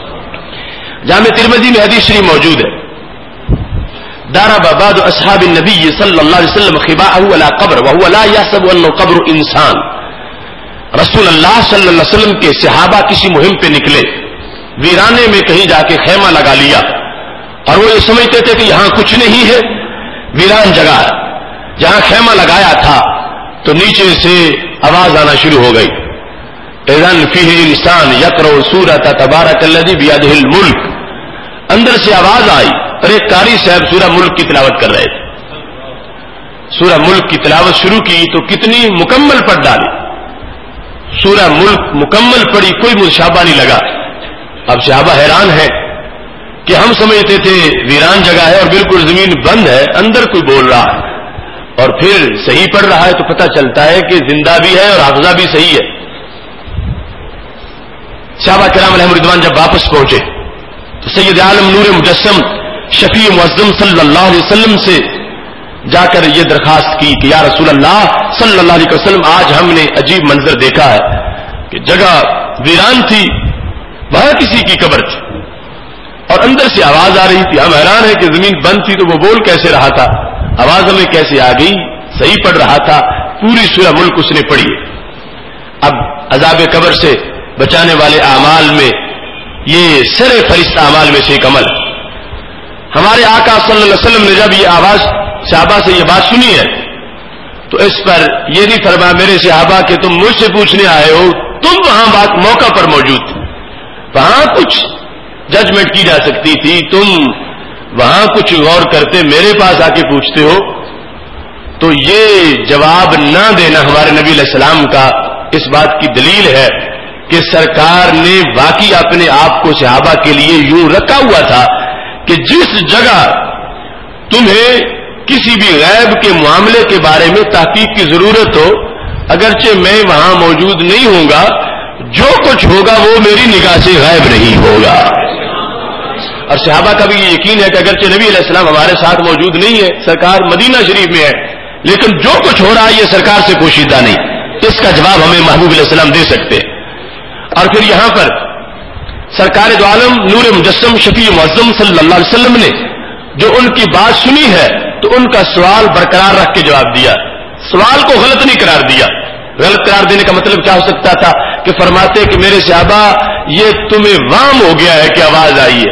جامع ترمذی میں حدیث شریف موجود ہے، ضرب بعض اصحاب النبی صلی اللہ علیہ وسلم خباءه على قبر وهو لا يحسب انه قبر انسان۔ رسول اللہ صلی اللہ علیہ وسلم کے صحابہ کسی مہم پہ نکلے، ویرانے میں کہیں جا کے خیمہ لگا لیا اور وہ یہ سمجھتے تھے کہ یہاں کچھ نہیں ہے، ویران جگہ ہے۔ جہاں خیمہ لگایا تھا تو نیچے سے آواز آنا شروع ہو گئی، اذن فیہ انسان یقرأ سورۃ تبارک الذی بیدہ الملک۔ اندر سے آواز آئی اور ایک قاری صاحب سورہ ملک کی تلاوت کر رہے تھے، سورہ ملک کی تلاوت شروع کی تو کتنی مکمل پڑھ ڈالی، سورہ ملک مکمل پڑھی، کوئی مشابہ نہیں لگا۔ اب صحابہ حیران ہیں کہ ہم سمجھتے تھے ویران جگہ ہے اور بالکل زمین بند ہے، اندر کوئی بول رہا ہے اور پھر صحیح پڑھ رہا ہے، تو پتہ چلتا ہے کہ زندہ بھی ہے اور حافظہ بھی صحیح ہے۔ صحابہ کرام علیہم رضوان جب واپس پہنچے تو سید عالم نور مجسم شفیع معظم صلی اللہ علیہ وسلم سے جا کر یہ درخواست کی کہ یا رسول اللہ صلی اللہ علیہ وسلم، آج ہم نے عجیب منظر دیکھا ہے کہ جگہ ویران تھی، وہاں کسی کی قبر تھی اور اندر سے آواز آ رہی تھی، ہم حیران ہیں کہ زمین بند تھی تو وہ بول کیسے رہا تھا، آواز ہمیں کیسے آ گئی، صحیح پڑھ رہا تھا، پوری سورہ ملک اس نے پڑھی۔ اب عذاب قبر سے بچانے والے اعمال میں یہ سر فہرست اعمال میں سے ایک عمل، ہمارے آقا صلی اللہ علیہ وسلم نے جب یہ آواز صحابہ سے یہ بات سنی ہے تو اس پر یہ نہیں فرمایا میرے صحابہ کہ تم مجھ سے پوچھنے آئے ہو، تم وہاں بات موقع پر موجود تھے، وہاں کچھ ججمنٹ کی جا سکتی تھی، تم وہاں کچھ غور کرتے میرے پاس آ کے پوچھتے ہو۔ تو یہ جواب نہ دینا ہمارے نبی علیہ السلام کا اس بات کی دلیل ہے کہ سرکار نے واقعی اپنے آپ کو صحابہ کے لیے یوں رکھا ہوا تھا کہ جس جگہ تمہیں کسی بھی غیب کے معاملے کے بارے میں تحقیق کی ضرورت ہو، اگرچہ میں وہاں موجود نہیں ہوں گا، جو کچھ ہوگا وہ میری نگاہ سے غائب نہیں ہوگا۔ اور صحابہ کا بھی یہ یقین ہے کہ اگرچہ نبی علیہ السلام ہمارے ساتھ موجود نہیں ہے، سرکار مدینہ شریف میں ہے، لیکن جو کچھ ہو رہا ہے یہ سرکار سے پوشیدہ نہیں، اس کا جواب ہمیں محبوب علیہ السلام دے سکتے ہیں۔ اور پھر یہاں پر سرکار دو عالم نور مجسم شفیع معظم صلی اللہ علیہ وسلم نے جو ان کی بات سنی ہے تو ان کا سوال برقرار رکھ کے جواب دیا، سوال کو غلط نہیں قرار دیا۔ غلط قرار دینے کا مطلب کیا ہو سکتا تھا کہ فرماتے کہ میرے صحابہ یہ تمہیں وام ہو گیا ہے کہ آواز آئی ہے،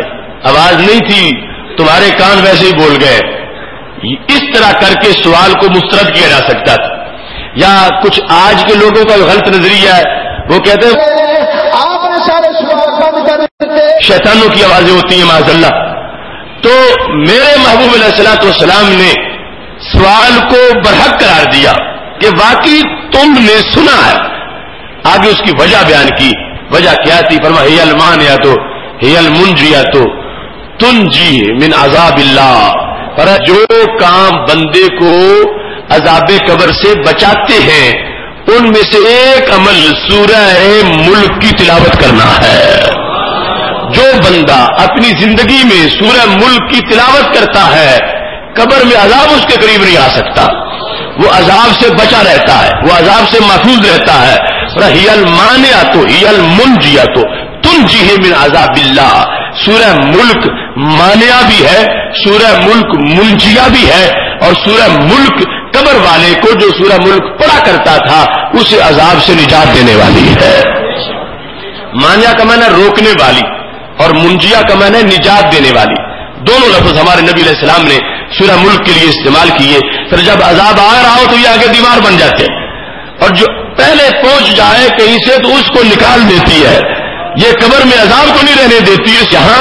آواز نہیں تھی، تمہارے کان ویسے ہی بول گئے. اس طرح کر کے سوال کو مسترد کیا جا سکتا تھا. یا کچھ آج کے لوگوں کا غلط نظریہ ہے، وہ کہتے ہیں آپ نے سارے سوال بند کر دیتے، شیطانوں کی آوازیں ہوتی ہیں معاذ اللہ. تو میرے محبوب علیہ الصلوۃ والسلام نے سوال کو برحق قرار دیا کہ واقعی تم نے سنا ہے. آگے اس کی وجہ بیان کی. وجہ کیا تھی؟ فرمایا ہی المانعۃ ہی المنجیۃ تنجی من عذاب اللہ. پر جو کام بندے کو عذاب قبر سے بچاتے ہیں ان میں سے ایک عمل سورہ ملک کی تلاوت کرنا ہے. جو بندہ اپنی زندگی میں سورہ ملک کی تلاوت کرتا ہے قبر میں عذاب اس کے قریب نہیں آ سکتا، وہ عذاب سے بچا رہتا ہے، وہ عذاب سے محفوظ رہتا ہے. ہی المانعۃ ہی المنجیۃ تنجیہ من عذاب اللہ. سورہ ملک مانعہ بھی ہے، سورہ ملک منجیہ بھی ہے، اور سورہ ملک قبر والے کو جو سورہ ملک پڑھا کرتا تھا اسے عذاب سے نجات دینے والی ہے. مانعہ کا معنی روکنے والی اور منجیہ کا معنی نجات دینے والی. دونوں لفظ ہمارے نبی علیہ السلام نے سورہ ملک کے لیے استعمال کیے. پھر جب عذاب آ رہا ہو تو یہ آگے بیمار بن جاتے ہیں، اور جو پہلے پہنچ جائے کہیں سے تو اس کو نکال دیتی ہے. یہ قبر میں عذاب کو نہیں رہنے دیتی. یہاں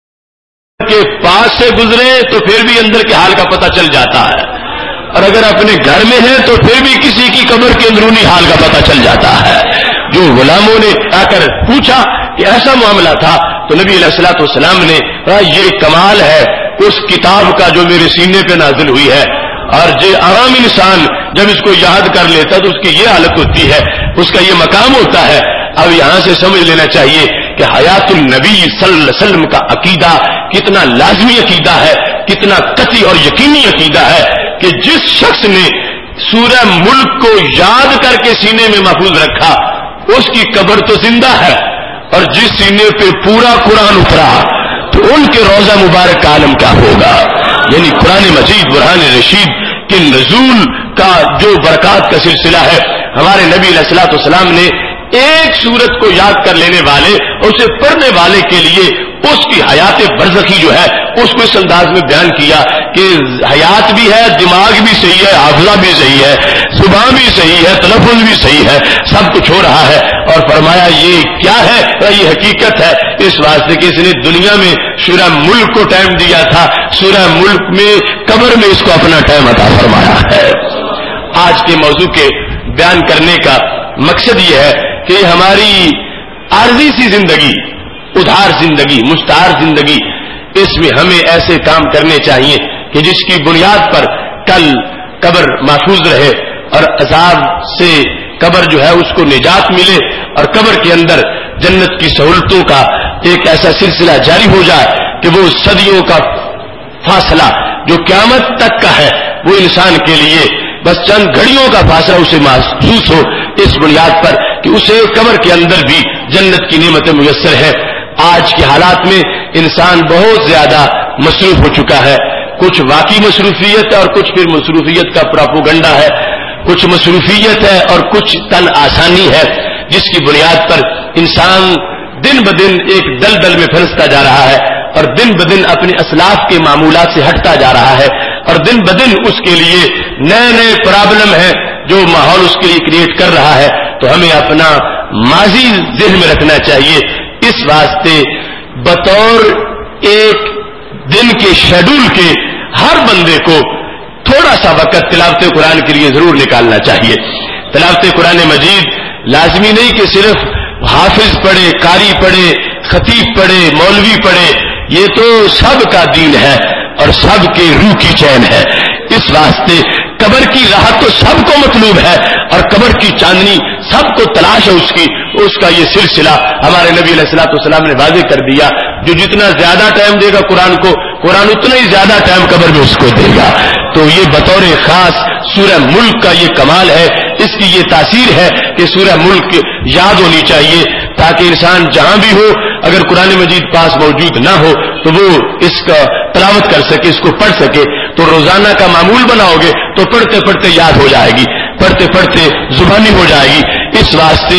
کے پاس سے گزرے تو پھر بھی اندر کے حال کا پتہ چل جاتا ہے، اور اگر اپنے گھر میں ہے تو پھر بھی کسی کی قبر کے اندرونی حال کا پتہ چل جاتا ہے. جو غلاموں نے آ کر پوچھا کہ ایسا معاملہ تھا تو نبی علیہ الصلوۃ والسلام نے کہا یہ کمال ہے اس کتاب کا جو میرے سینے پہ نازل ہوئی ہے، اور جو عام انسان جب اس کو یاد کر لیتا تو اس کی یہ حالت ہوتی ہے، اس کا یہ مقام ہوتا ہے. اب یہاں سے سمجھ لینا چاہیے کہ حیات النبی صلی اللہ علیہ وسلم کا عقیدہ کتنا لازمی عقیدہ ہے، کتنا قطعی اور یقینی عقیدہ ہے کہ جس شخص نے سورہ ملک کو یاد کر کے سینے میں محفوظ رکھا اس کی قبر تو زندہ ہے، اور جس سینے پہ پورا قرآن اترا تو ان کے روضہ مبارک کا عالم کیا ہوگا. یعنی قرآن مجید برہان رشید کے نزول کا جو برکات کا سلسلہ ہے، ہمارے نبی علیہ الصلوۃ والسلام نے ایک سورت کو یاد کر لینے والے اور اسے پڑھنے والے کے لیے اس کی حیات برزخی جو ہے اس کو اس انداز میں بیان کیا کہ حیات بھی ہے، دماغ بھی صحیح ہے، حافظہ بھی صحیح ہے، زبان بھی صحیح ہے، تلفظ بھی صحیح ہے، سب کچھ ہو رہا ہے. اور فرمایا یہ کیا ہے؟ یہ حقیقت ہے اس واسطے کہ اس نے دنیا میں سورہ ملک کو ٹائم دیا تھا، سورہ ملک میں قبر میں اس کو اپنا ٹائم عطا فرمایا ہے. آج کے موضوع کے بیان کرنے کا مقصد یہ ہے کہ ہماری عارضی سی زندگی، ادھار زندگی، مستعار زندگی، اس میں ہمیں ایسے کام کرنے چاہیے کہ جس کی بنیاد پر کل قبر محفوظ رہے اور عذاب سے قبر جو ہے اس کو نجات ملے، اور قبر کے اندر جنت کی سہولتوں کا ایک ایسا سلسلہ جاری ہو جائے کہ وہ صدیوں کا فاصلہ جو قیامت تک کا ہے وہ انسان کے لیے بس چند گھڑیوں کا فاصلہ اسے محسوس ہو، اس بنیاد پر کہ اسے قبر کے اندر بھی جنت کی نعمتیں میسر ہے. آج کے حالات میں انسان بہت زیادہ مصروف ہو چکا ہے. کچھ واقعی مصروفیت ہے اور کچھ پھر مصروفیت کا پراپوگنڈا ہے، کچھ مصروفیت ہے اور کچھ تن آسانی ہے، جس کی بنیاد پر انسان دن بدن ایک دلدل میں پھنستا جا رہا ہے اور دن بدن اپنے اسلاف کے معمولات سے ہٹتا جا رہا ہے، اور دن بدن اس کے لیے نئے نئے پرابلم ہیں جو ماحول اس کے لیے کریٹ کر رہا ہے. تو ہمیں اپنا ماضی ذہن میں رکھنا چاہیے. اس واسطے بطور ایک دن کے شیڈول کے ہر بندے کو تھوڑا سا وقت تلاوت قرآن کے لیے ضرور نکالنا چاہیے. تلاوت قرآن مجید لازمی نہیں کہ صرف حافظ پڑھے، قاری پڑھے، خطیب پڑھے، مولوی پڑھے، یہ تو سب کا دین ہے اور سب کے روح کی چین ہے. اس واسطے قبر کی راحت تو سب کو مطلوب ہے اور قبر کی چاندنی سب کو تلاش ہے اس کا یہ سلسلہ ہمارے نبی علیہ الصلوۃ والسلام نے واضح کر دیا. جو جتنا زیادہ ٹائم دے گا قرآن کو، قرآن اتنا ہی زیادہ ٹائم قبر میں اس کو دے گا. تو یہ بطور خاص سورہ ملک کا یہ کمال ہے، اس کی یہ تاثیر ہے کہ سورہ ملک یاد ہونی چاہیے تاکہ انسان جہاں بھی ہو اگر قرآن مجید پاس موجود نہ ہو تو وہ اس کا تلاوت کر سکے، اس کو پڑھ سکے. تو روزانہ کا معمول بناؤ گے تو پڑھتے پڑھتے یاد ہو جائے گی، پڑھتے پڑھتے زبانی ہو جائے گی. اس واسطے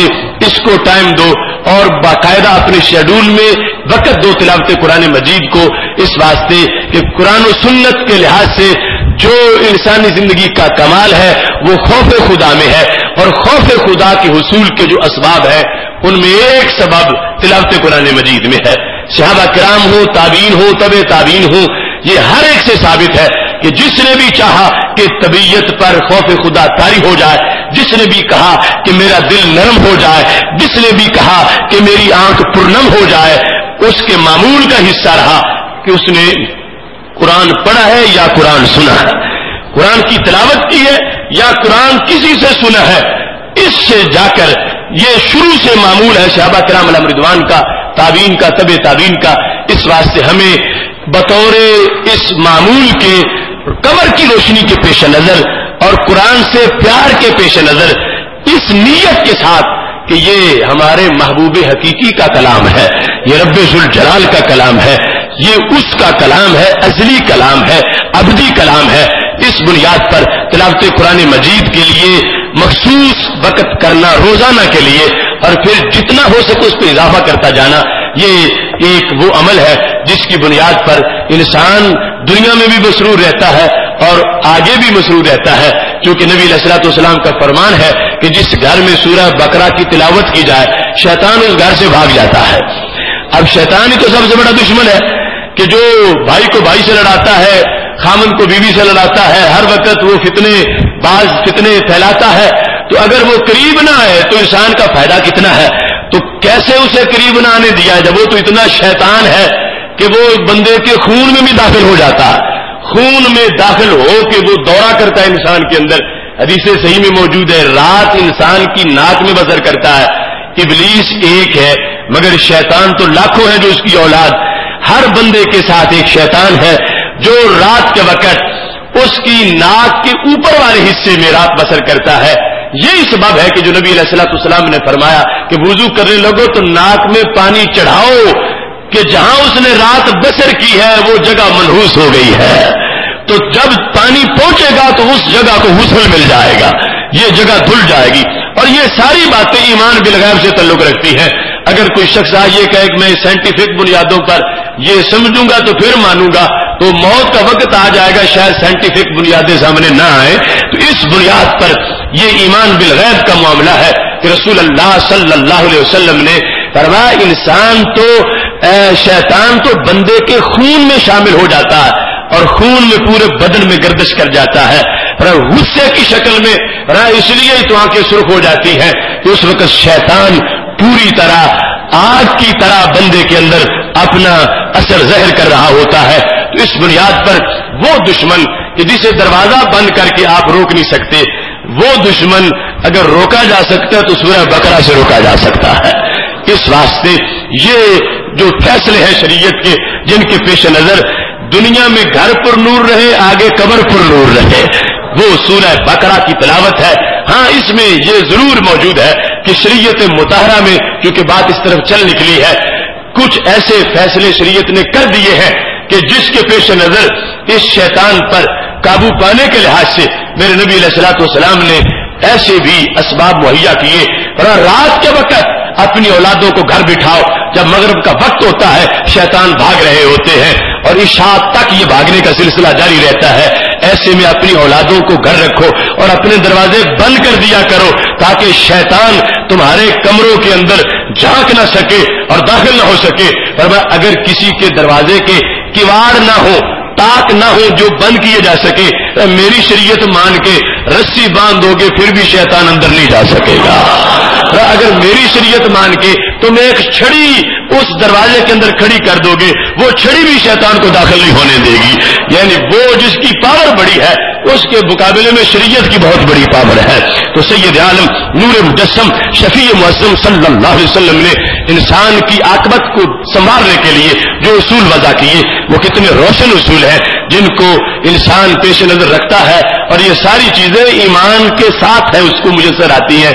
اس کو ٹائم دو اور باقاعدہ اپنے شیڈول میں وقت دو تلاوت قرآن مجید کو، اس واسطے کہ قرآن و سنت کے لحاظ سے جو انسانی زندگی کا کمال ہے وہ خوف خدا میں ہے، اور خوف خدا کے حصول کے جو اسباب ہیں ان میں ایک سبب تلاوت قرآن مجید میں ہے۔ صحابہ کرام ہو، تابعین ہو، تبع تابعین ہو، یہ ہر ایک سے ثابت ہے کہ جس نے بھی چاہا کہ طبیعت پر خوف خدا طاری ہو جائے، جس نے بھی کہا کہ میرا دل نرم ہو جائے، جس نے بھی کہا کہ میری آنکھ پرنم ہو جائے، اس کے معمول کا حصہ رہا کہ اس نے قرآن پڑھا ہے یا قرآن سنا ہے، قرآن کی تلاوت کی ہے یا قرآن کسی سے سنا ہے۔ اس سے جا کر یہ شروع سے معمول ہے صحابہ کرام علیہم رضوان کا، تابعین کا، تبع تابعین کا۔ اس واسطے ہمیں بطور اس معمول کے قمر کی روشنی کے پیش نظر اور قرآن سے پیار کے پیش نظر اس نیت کے ساتھ کہ یہ ہمارے محبوب حقیقی کا کلام ہے، یہ رب ذوالجلال کا کلام ہے، یہ اس کا کلام ہے، ازلی کلام ہے، ابدی کلام ہے، اس بنیاد پر تلاوت قرآن مجید کے لیے مخصوص وقت کرنا روزانہ کے لیے، اور پھر جتنا ہو سکے اس پہ اضافہ کرتا جانا، یہ ایک وہ عمل ہے جس کی بنیاد پر انسان دنیا میں بھی مسرور رہتا ہے اور آگے بھی مسرور رہتا ہے، کیونکہ نبی علیہ الصلوۃ والسلام کا فرمان ہے کہ جس گھر میں سورہ بقرہ کی تلاوت کی جائے شیطان اس گھر سے بھاگ جاتا ہے۔ اب شیطان ہی تو سب سے بڑا دشمن ہے کہ جو بھائی کو بھائی سے لڑاتا ہے، خامن کو بیوی سے لڑاتا ہے، ہر وقت وہ فتنے پھیلاتا ہے، تو اگر وہ قریب نہ آئے تو انسان کا فائدہ کتنا ہے؟ تو کیسے اسے قریب نہ آنے دیا جب وہ تو اتنا شیطان ہے کہ وہ بندے کے خون میں بھی داخل ہو جاتا ہے، خون میں داخل ہو کے وہ دورہ کرتا ہے انسان کے اندر۔ حدیث صحیح میں موجود ہے، رات انسان کی ناک میں بسر کرتا ہے۔ ابلیس ایک ہے مگر شیطان تو لاکھوں ہے جو اس کی اولاد، ہر بندے کے ساتھ ایک شیطان ہے جو رات کے وقت اس کی ناک کے اوپر والے حصے میں رات بسر کرتا ہے۔ یہی سبب ہے کہ جو نبی علیہ الصلوۃ والسلام نے فرمایا کہ وضو کرنے لگو تو ناک میں پانی چڑھاؤ کہ جہاں اس نے رات بسر کی ہے وہ جگہ منحوس ہو گئی ہے، تو جب پانی پہنچے گا تو اس جگہ کو غسل مل جائے گا، یہ جگہ دھل جائے گی۔ اور یہ ساری باتیں ایمان بالغیب سے تعلق رکھتی ہیں۔ اگر کوئی شخص یہ کہے کہ میں سائنٹیفک بنیادوں پر یہ سمجھوں گا تو پھر مانوں گا، تو موت کا وقت آ جائے گا شاید سائنٹیفک بنیادیں سامنے نہ آئے۔ تو اس بنیاد پر یہ ایمان بالغیب کا معاملہ ہے کہ رسول اللہ صلی اللہ علیہ وسلم نے فرمایا شیطان تو بندے کے خون میں شامل ہو جاتا ہے اور خون میں پورے بدن میں گردش کر جاتا ہے، غصے کی شکل میں، اس لیے تو آنکھیں سرخ ہو جاتی ہیں کہ اس وقت شیطان پوری طرح آگ کی طرح بندے کے اندر اپنا اثر ظاہر کر رہا ہوتا ہے۔ تو اس بنیاد پر وہ دشمن کہ جسے دروازہ بند کر کے آپ روک نہیں سکتے، وہ دشمن اگر روکا جا سکتا ہے تو سورہ بقرہ سے روکا جا سکتا ہے۔ اس واسطے یہ جو فیصلے ہیں شریعت کے جن کے پیش نظر دنیا میں گھر پر نور رہے، آگے قبر پر نور رہے، وہ سورہ بقرہ کی تلاوت ہے۔ ہاں اس میں یہ ضرور موجود ہے کہ شریعت مطہرہ میں کیونکہ بات اس طرف چل نکلی ہے، کچھ ایسے فیصلے شریعت نے کر دیے ہیں کہ جس کے پیش نظر اس شیطان پر قابو پانے کے لحاظ سے میرے نبی علیہ الصلوۃ والسلام نے ایسے بھی اسباب مہیا کیے۔ رات کے وقت اپنی اولادوں کو گھر بٹھاؤ، جب مغرب کا وقت ہوتا ہے شیطان بھاگ رہے ہوتے ہیں اور عشاء تک یہ بھاگنے کا سلسلہ جاری رہتا ہے، ایسے میں اپنی اولادوں کو گھر رکھو اور اپنے دروازے بند کر دیا کرو تاکہ شیطان تمہارے کمروں کے اندر جھانک نہ سکے اور داخل نہ ہو سکے۔ اور اگر کسی کے دروازے کے کواڑ نہ ہو، تاک نہ ہو جو بند کیے جا سکے، میری شریعت مان کے رسی باندھ دو گے پھر بھی شیطان اندر نہیں جا سکے گا۔ اگر میری شریعت مان کے تم ایک چھڑی اس دروازے کے اندر کھڑی کر دو گے، وہ چھڑی بھی شیطان کو داخل نہیں ہونے دے گی۔ یعنی وہ جس کی پاور بڑی ہے اس کے مقابلے میں شریعت کی بہت بڑی پاور ہے۔ تو سید عالم نور مجسم شفیع معظم صلی اللہ علیہ وسلم نے انسان کی عاقبت کو سنوارنے کے لیے جو اصول وضع کیے وہ کتنے روشن اصول ہیں جن کو انسان پیش نظر رکھتا ہے، اور یہ ساری چیزیں ایمان کے ساتھ ہیں، اس کو میسر آتی ہیں۔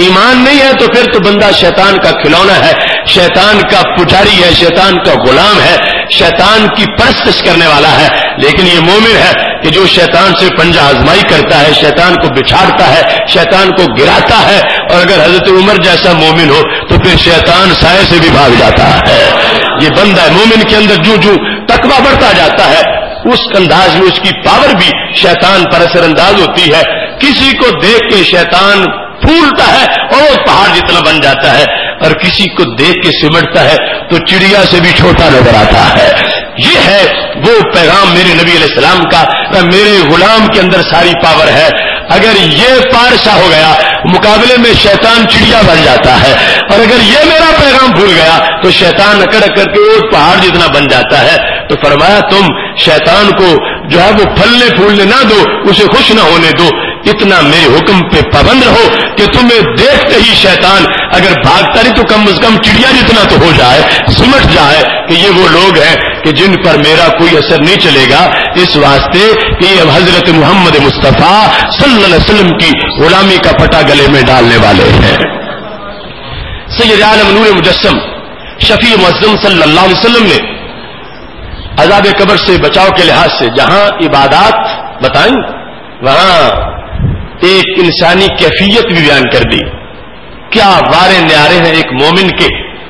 ایمان نہیں ہے تو پھر تو بندہ شیطان کا کھلونا ہے، شیطان کا پجاری ہے، شیطان کا غلام ہے، شیطان کی پرستش کرنے والا ہے. لیکن یہ مومن ہے کہ جو شیطان سے پنجہ آزمائی کرتا ہے، شیطان کو بچھاڑتا ہے، شیطان کو گراتا ہے. اور اگر حضرت عمر جیسا مومن ہو تو پھر شیطان سائے سے بھی بھاگ جاتا ہے. یہ بندہ مومن کے اندر جو جو تقویٰ بڑھتا جاتا ہے اس انداز میں اس کی پاور بھی شیطان پر اثر انداز ہوتی ہے. کسی کو دیکھ کے شیطان پھولتا ہے اور وہ پہاڑ جتنا بن جاتا ہے، اور کسی کو دیکھ کے سمٹتا ہے تو چڑیا سے بھی چھوٹا نظر آتا ہے. یہ ہے وہ پیغام میرے نبی علیہ السلام کا. میرے غلام کے اندر ساری پاور ہے. اگر یہ پارسا ہو گیا مقابلے میں شیطان چڑیا بن جاتا ہے، اور اگر یہ میرا پیغام بھول گیا تو شیطان اکڑ کر کے وہ پہاڑ جتنا بن جاتا ہے. تو فرمایا تم شیطان کو جو ہے وہ پھلنے پھولنے نہ دو، اسے خوش نہ ہونے دو. اتنا میرے حکم پہ پابند رہو کہ تمہیں دیکھتے ہی شیطان اگر بھاگتا نہیں تو کم از کم چڑیا جتنا تو ہو جائے، سمٹ جائے کہ یہ وہ لوگ ہیں کہ جن پر میرا کوئی اثر نہیں چلے گا. اس واسطے کہ یہ حضرت محمد مصطفیٰ صلی اللہ علیہ وسلم کی غلامی کا پٹا گلے میں ڈالنے والے ہیں. سید عالم نور مجسم شفیع معظم صلی اللہ علیہ وسلم نے عذاب قبر سے بچاؤ کے لحاظ سے جہاں عبادات بتائیں وہاں ایک انسانی کیفیت بھی بیان کر دی. کیا وارے نیارے ہیں ایک مومن کے.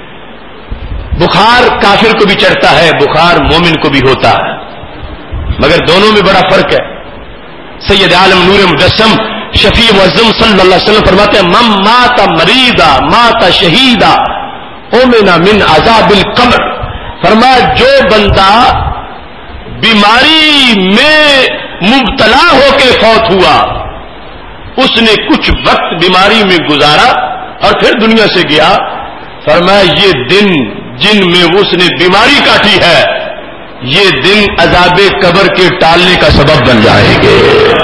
بخار کافر کو بھی چڑھتا ہے، بخار مومن کو بھی ہوتا ہے، مگر دونوں میں بڑا فرق ہے. سید عالم نور مجسم شفیع معظم صلی اللہ علیہ وسلم فرماتے ہیں من مات مریضا مات شہیدا اومنا من عذاب القبر. فرمایا جو بندہ بیماری میں مبتلا ہو کے فوت ہوا، اس نے کچھ وقت بیماری میں گزارا اور پھر دنیا سے گیا، فرمایا یہ دن جن میں اس نے بیماری کاٹی ہے یہ دن عذاب قبر کے ٹالنے کا سبب بن جائیں گے.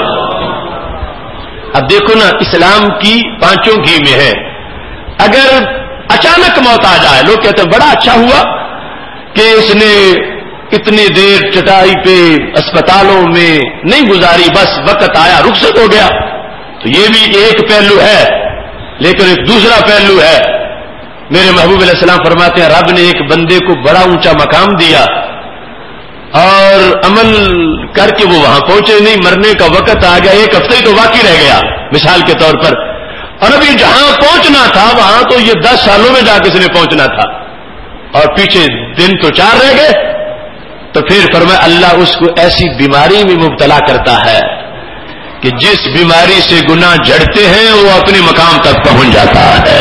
اب دیکھو نا، اسلام کی پانچوں گھی میں ہے. اگر اچانک موت آ جائے لوگ کہتے ہیں بڑا اچھا ہوا کہ اس نے اتنی دیر چٹائی پہ اسپتالوں میں نہیں گزاری، بس وقت آیا رخصت ہو گیا. تو یہ بھی ایک پہلو ہے. لیکن ایک دوسرا پہلو ہے. میرے محبوب علیہ السلام فرماتے ہیں رب نے ایک بندے کو بڑا اونچا مقام دیا اور عمل کر کے وہ وہاں پہنچے نہیں، مرنے کا وقت آ گیا، ایک ہفتے ہی تو باقی رہ گیا مثال کے طور پر، اور ابھی جہاں پہنچنا تھا وہاں تو یہ 10 سالوں میں جا کے اس نے پہنچنا تھا اور پیچھے دن تو 4 رہ گئے. تو پھر فرمایا اللہ اس کو ایسی بیماری میں مبتلا کرتا ہے کہ جس بیماری سے گناہ جھڑتے ہیں وہ اپنے مقام تک پہنچ جاتا ہے.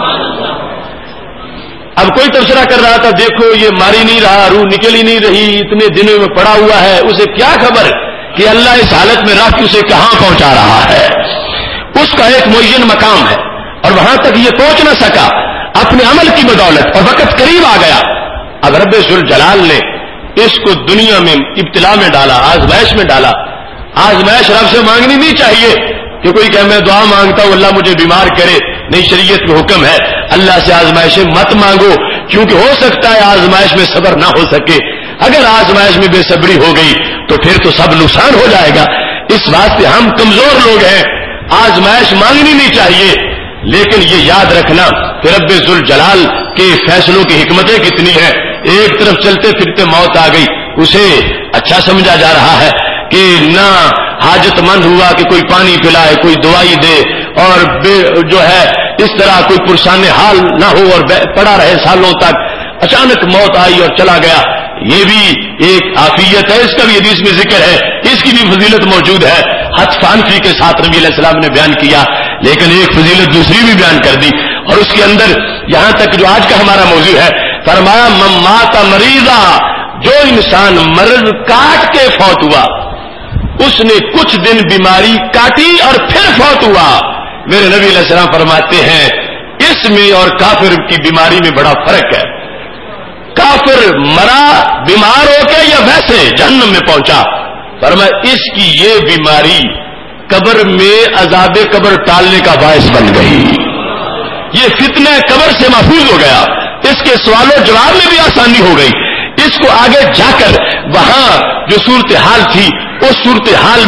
اب کوئی تبصرہ کر رہا تھا دیکھو یہ ماری نہیں رہا، روح نکل ہی نہیں رہی، اتنے دنوں میں پڑا ہوا ہے، اسے کیا خبر کہ اللہ اس حالت میں رکھ کے اسے کہاں پہنچا رہا ہے. اس کا ایک معین مقام ہے اور وہاں تک یہ پہنچ نہ سکا اپنے عمل کی بدولت، اور وقت قریب آ گیا. اب رب ذوالجلال نے اس کو دنیا میں ابتلا میں ڈالا، آزمائش میں ڈالا. آزمائش رب سے مانگنی نہیں چاہیے کہ کوئی کہ میں دعا مانگتا ہوں اللہ مجھے بیمار کرے، نہیں، شریعت میں حکم ہے اللہ سے آزمائشیں مت مانگو، کیونکہ ہو سکتا ہے آزمائش میں صبر نہ ہو سکے. اگر آزمائش میں بے صبری ہو گئی تو پھر تو سب نقصان ہو جائے گا. اس واسطے ہم کمزور لوگ ہیں، آزمائش مانگنی نہیں چاہیے. لیکن یہ یاد رکھنا کہ رب ذوالجلال کے فیصلوں کی حکمتیں کتنی ہیں. ایک طرف چلتے پھرتے موت آ گئی، اسے اچھا سمجھا جا رہا ہے کہ نہ حاجت مند ہوا کہ کوئی پانی پلائے، کوئی دوائی دے، اور جو ہے اس طرح کوئی پرسان حال نہ ہو اور پڑا رہے سالوں تک. اچانک موت آئی اور چلا گیا، یہ بھی ایک عافیت ہے. اس کا بھی حدیث میں ذکر ہے، اس کی بھی فضیلت موجود ہے. حتفانفی کے ساتھ نبی علیہ السلام نے بیان کیا، لیکن ایک فضیلت دوسری بھی بیان کر دی. اور اس کے اندر یہاں تک جو آج کا ہمارا موضوع ہے، فرمایا من مات مریضا، جو انسان مرض کاٹ کے فوت ہوا، اس نے کچھ دن بیماری کاٹی اور پھر فوت ہوا. میرے نبی علیہ السلام فرماتے ہیں اس میں اور کافر کی بیماری میں بڑا فرق ہے. کافر مرا بیمار ہو کے یا ویسے جہنم میں پہنچا، فرمایا اس کی یہ بیماری قبر میں عذاب قبر ٹالنے کا باعث بن گئی. یہ فتنہ قبر سے محفوظ ہو گیا، اس کے سوال و جواب میں بھی آسانی ہو گئی. اس کو آگے جا کر وہاں جو صورتحال تھی اس صورتحال میں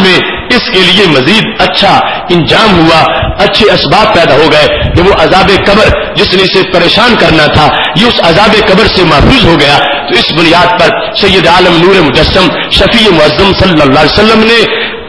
اس کے لیے مزید اچھا انجام ہوا، اچھے اسباب پیدا ہو گئے کہ وہ عذاب قبر جس نے اسے پریشان کرنا تھا یہ اس عذاب قبر سے محفوظ ہو گیا. تو اس بنیاد پر سید عالم نور مجسم شفیع معظم صلی اللہ علیہ وسلم نے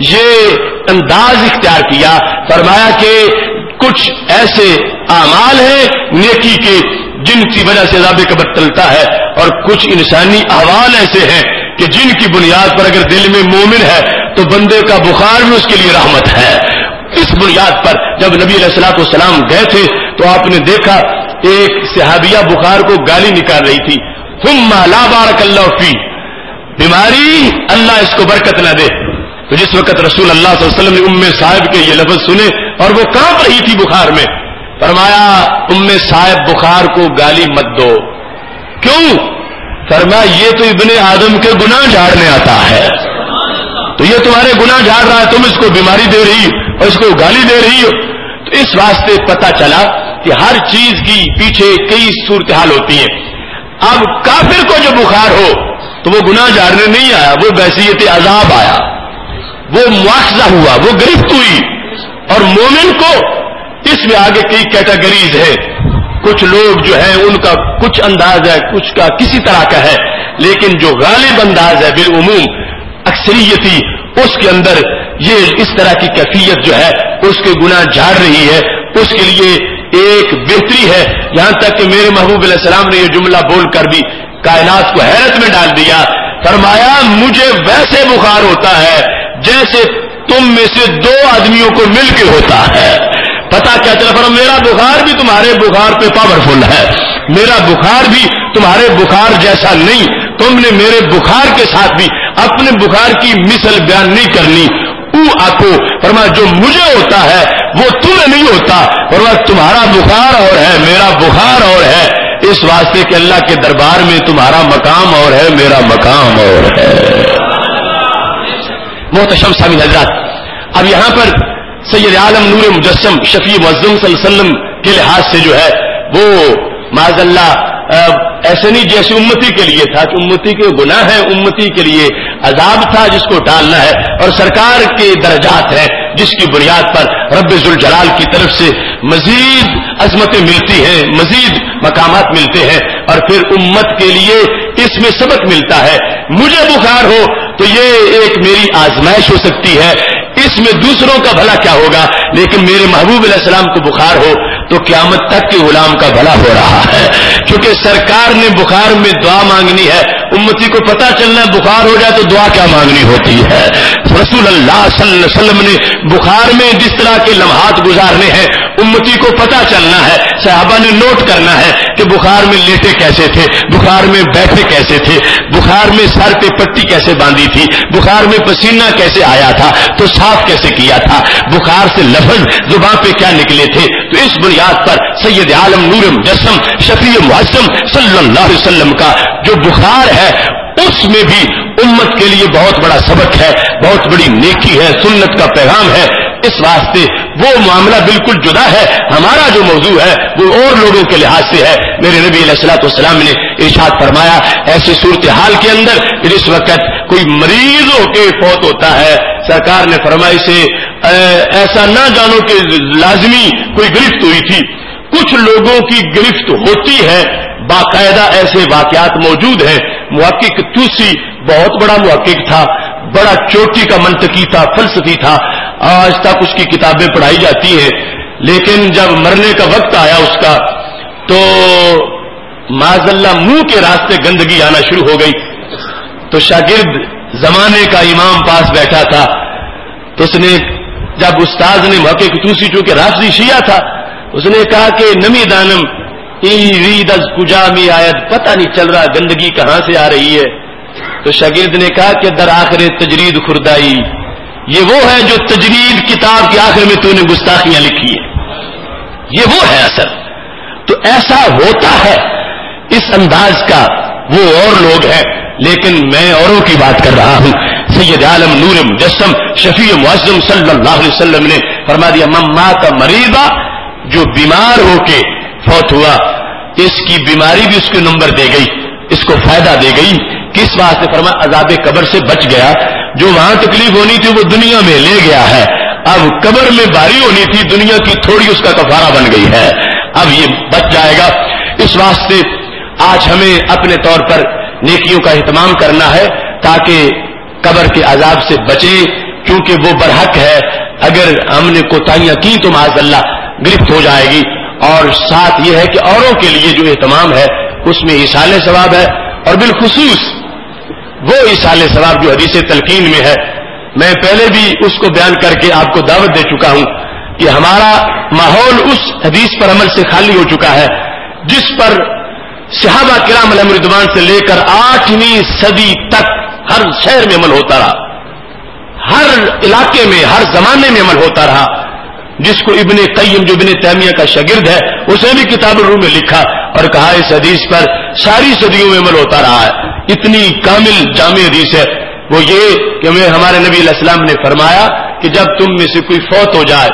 یہ انداز اختیار کیا. فرمایا کہ کچھ ایسے اعمال ہیں نیکی کے جن کی وجہ سے عذاب قبر ٹلتا ہے، اور کچھ انسانی احوال ایسے ہیں کہ جن کی بنیاد پر اگر دل میں مومن ہے تو بندے کا بخار بھی اس کے لیے رحمت ہے. اس بنیاد پر جب نبی علیہ الصلوۃ والسلام گئے تھے تو آپ نے دیکھا ایک صحابیہ بخار کو گالی نکال رہی تھی، ثم لا بارک اللہ فی، بیماری اللہ اس کو برکت نہ دے. تو جس وقت رسول اللہ صلی اللہ علیہ وسلم نے ام صاحب کے یہ لفظ سنے اور وہ کانپ رہی تھی بخار میں، فرمایا ام صاحب بخار کو گالی مت دو. کیوں؟ فرمایا یہ تو ابن آدم کے گناہ جھاڑنے آتا ہے، تو یہ تمہارے گناہ جھاڑ رہا ہے، تم اس کو بیماری دے رہی اور اس کو گالی دے رہی ہو. تو اس واسطے پتہ چلا کہ ہر چیز کی پیچھے کئی صورتحال ہوتی ہیں. اب کافر کو جو بخار ہو تو وہ گناہ جھاڑنے نہیں آیا، وہ بحیثیت عذاب آیا، وہ مواخذہ ہوا، وہ گرفت ہوئی. اور مومن کو اس میں آگے کئی کیٹیگریز ہے. کچھ لوگ جو ہیں ان کا کچھ انداز ہے، کچھ کا کسی طرح کا ہے، لیکن جو غالب انداز ہے بالعموم اکثریتی، اس کے اندر یہ اس طرح کی کیفیت جو ہے اس کے گناہ جھاڑ رہی ہے. اس کے لیے ایک بہتری ہے، یہاں تک کہ میرے محبوب علیہ السلام نے یہ جملہ بول کر بھی کائنات کو حیرت میں ڈال دیا. فرمایا مجھے ویسے بخار ہوتا ہے جیسے تم میں سے دو آدمیوں کو مل کے ہوتا ہے. پتا کیا چلا؟ فرمایا میرا بخار بھی تمہارے بخار پہ پاورفل ہے، میرا بخار بھی تمہارے بخار جیسا نہیں. تم نے میرے بخار کے ساتھ بھی اپنے بخار کی مثل بیان نہیں کرنی. او آکو فرمایا جو مجھے ہوتا ہے وہ تمہیں نہیں ہوتا. فرمایا تمہارا بخار اور ہے، میرا بخار اور ہے، اس واسطے کہ اللہ کے دربار میں تمہارا مقام اور ہے، میرا مقام اور ہے. محتشم سامعین حضرات، اب یہاں پر سید عالم نور مجسم شفیع معظم صلی اللہ علیہ وسلم کے لحاظ سے جو ہے وہ معاذ اللہ ایسے نہیں جیسے امتی کے لیے تھا کہ امتی کے گناہ ہیں، امتی کے لیے عذاب تھا جس کو ٹالنا ہے، اور سرکار کے درجات ہیں جس کی بنیاد پر رب ذوالجلال کی طرف سے مزید عظمتیں ملتی ہیں، مزید مقامات ملتے ہیں، اور پھر امت کے لیے اس میں سبق ملتا ہے. مجھے بخار ہو تو یہ ایک میری آزمائش ہو سکتی ہے، اس میں دوسروں کا بھلا کیا ہوگا، لیکن میرے محبوب علیہ السلام کو بخار ہو تو قیامت تک کے غلام کا بھلا ہو رہا ہے. کیونکہ سرکار نے بخار میں دعا مانگنی ہے، امتی کو پتا چلنا ہے بخار ہو جائے تو دعا کیا مانگنی ہوتی ہے. رسول اللہ صلی اللہ علیہ وسلم نے بخار میں جس طرح کے لمحات گزارنے ہیں امتی کو پتا چلنا ہے، صحابہ نے نوٹ کرنا ہے کہ بخار میں لیٹے کیسے تھے، بخار میں بیٹھے کیسے تھے، بخار میں سر پہ پٹی کیسے باندھی تھی، بخار میں پسینہ کیسے آیا تھا تو صاف کیسے کیا تھا، بخار سے لفظ زبان پہ کیا نکلے تھے. تو اس بنیاد پر سید عالم نور مجسم شفیع معظم صلی اللہ علیہ وسلم کا جو بخار ہے اس میں بھی امت کے لیے بہت بڑا سبق ہے، بہت بڑی نیکی ہے، سنت کا پیغام ہے. اس واسطے وہ معاملہ بالکل جدا ہے. ہمارا جو موضوع ہے وہ اور لوگوں کے لحاظ سے ہے. میرے نبی علیہ الصلوۃ والسلام نے ارشاد فرمایا ایسی صورتحال کے اندر جس وقت کوئی مریض ہو کے فوت ہوتا ہے، سرکار نے فرمایا اسے ایسا نہ جانو کہ لازمی کوئی گرفت ہوئی تھی. کچھ لوگوں کی گرفت ہوتی ہے، باقاعدہ ایسے واقعات موجود ہیں. محقق توسی بہت بڑا محقق تھا، بڑا چوٹی کا منطقی تھا، فلسفی تھا، آج تک اس کی کتابیں پڑھائی جاتی ہیں. لیکن جب مرنے کا وقت آیا اس کا تو معاذ اللہ منہ کے راستے گندگی آنا شروع ہو گئی. تو شاگرد زمانے کا امام پاس بیٹھا تھا، تو اس نے جب استاذ نے محقق توسی چونکہ رافضی شیعہ تھا اس نے کہا کہ نمی دانم رید از کجا می آیت، پتہ نہیں چل رہا گندگی کہاں سے آ رہی ہے. تو شاگرد نے کہا کہ در آخر تجرید خردائی، یہ وہ ہے جو تجرید کتاب کے آخر میں تو نے گستاخیاں لکھی ہے، یہ وہ ہے اثر. تو ایسا ہوتا ہے اس انداز کا وہ اور لوگ ہیں، لیکن میں اوروں کی بات کر رہا ہوں. سید عالم نور مجسم شفیع معظم صلی اللہ علیہ وسلم نے فرما دیا من مات مریضا، جو بیمار ہو کے فوت ہوا اس کی بیماری بھی اس کو نمبر دے گئی، اس کو فائدہ دے گئی. کس واسطے؟ فرمایا عذاب قبر سے بچ گیا. جو وہاں تکلیف ہونی تھی وہ دنیا میں لے گیا ہے، اب قبر میں باری ہونی تھی دنیا کی تھوڑی اس کا کفارہ بن گئی ہے، اب یہ بچ جائے گا۔ اس واسطے آج ہمیں اپنے طور پر نیکیوں کا اہتمام کرنا ہے تاکہ قبر کے عذاب سے بچے، کیونکہ وہ برحق ہے، اگر ہم نے کوتاہیاں کی تو معاذ اللہ گرفت ہو جائے گی۔ اور ساتھ یہ ہے کہ اوروں کے لیے جو اہتمام ہے اس میں ایصال ثواب ہے، اور بالخصوص وہ ایصال ثواب جو حدیث تلقین میں ہے، میں پہلے بھی اس کو بیان کر کے آپ کو دعوت دے چکا ہوں کہ ہمارا ماحول اس حدیث پر عمل سے خالی ہو چکا ہے جس پر صحابہ کرام علیہم رضوان سے لے کر 8ویں صدی تک ہر شہر میں عمل ہوتا رہا، ہر علاقے میں ہر زمانے میں عمل ہوتا رہا، جس کو ابن قیم جو ابن تیمیہ کا شاگرد ہے اس نے بھی کتاب الروح میں لکھا اور کہا اس حدیث پر ساری صدیوں میں عمل ہوتا رہا ہے، اتنی کامل جامع حدیث ہے۔ وہ یہ کہ ہمارے نبی علیہ السلام نے فرمایا کہ جب تم میں سے کوئی فوت ہو جائے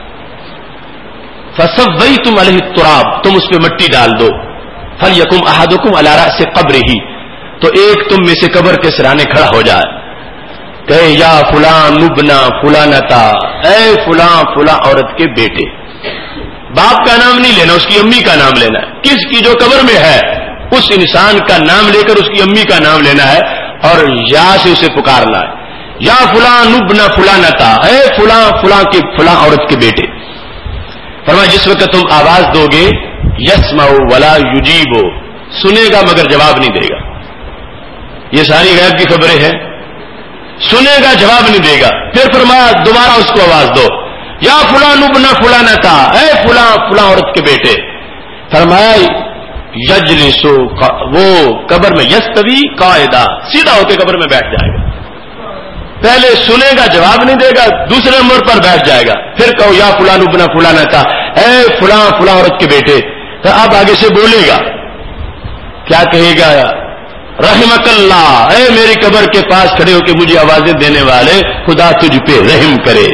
فَصَوَّيْتُمْ عَلَيْهِ التُّرَابَ، تم اس پہ مٹی ڈال دو، فَلْيَكُمْ أَحَدُكُمْ عَلَى رَأْسِ قَبْرِهِ، تو ایک تم میں سے قبر کے سرانے کھڑا ہو جائے، کہے یا فلاں مبنا فلانتا، اے فلاں فلاں عورت کے بیٹے، باپ کا نام نہیں لینا، اس کی امی کا نام لینا ہے، کس کی جو قبر میں ہے اس انسان کا نام لے کر اس کی امی کا نام لینا ہے اور یا سے اسے پکارنا ہے، یا فلاں مبنا فلانتا، اے فلاں فلاں کے فلاں عورت کے بیٹے۔ فرمایا جس وقت تم آواز دو گے یسمع ولا یجیب، سنے گا مگر جواب نہیں دے گا، یہ ساری غیب کی خبریں ہیں، سنے گا جواب نہیں دے گا۔ پھر فرمایا دوبارہ اس کو آواز دو، یا فلاں ابن فلانتا، اے فلاں فلاں عورت کے بیٹے۔ فرمایا یجلسو، وہ قبر میں یستوی قاعدہ، سیدھا ہو کے قبر میں بیٹھ جائے گا، پہلے سنے گا جواب نہیں دے گا، دوسرے نمبر پر بیٹھ جائے گا، پھر کہو یا فلاں ابن فلانتا، اے فلاں فلاں عورت کے بیٹے، تو اب آگے سے بولے گا، کیا کہے گا؟ رحمک اللہ، اے میری قبر کے پاس کھڑے ہو کے مجھے آوازیں دینے والے، خدا تجھ پہ رحم کرے،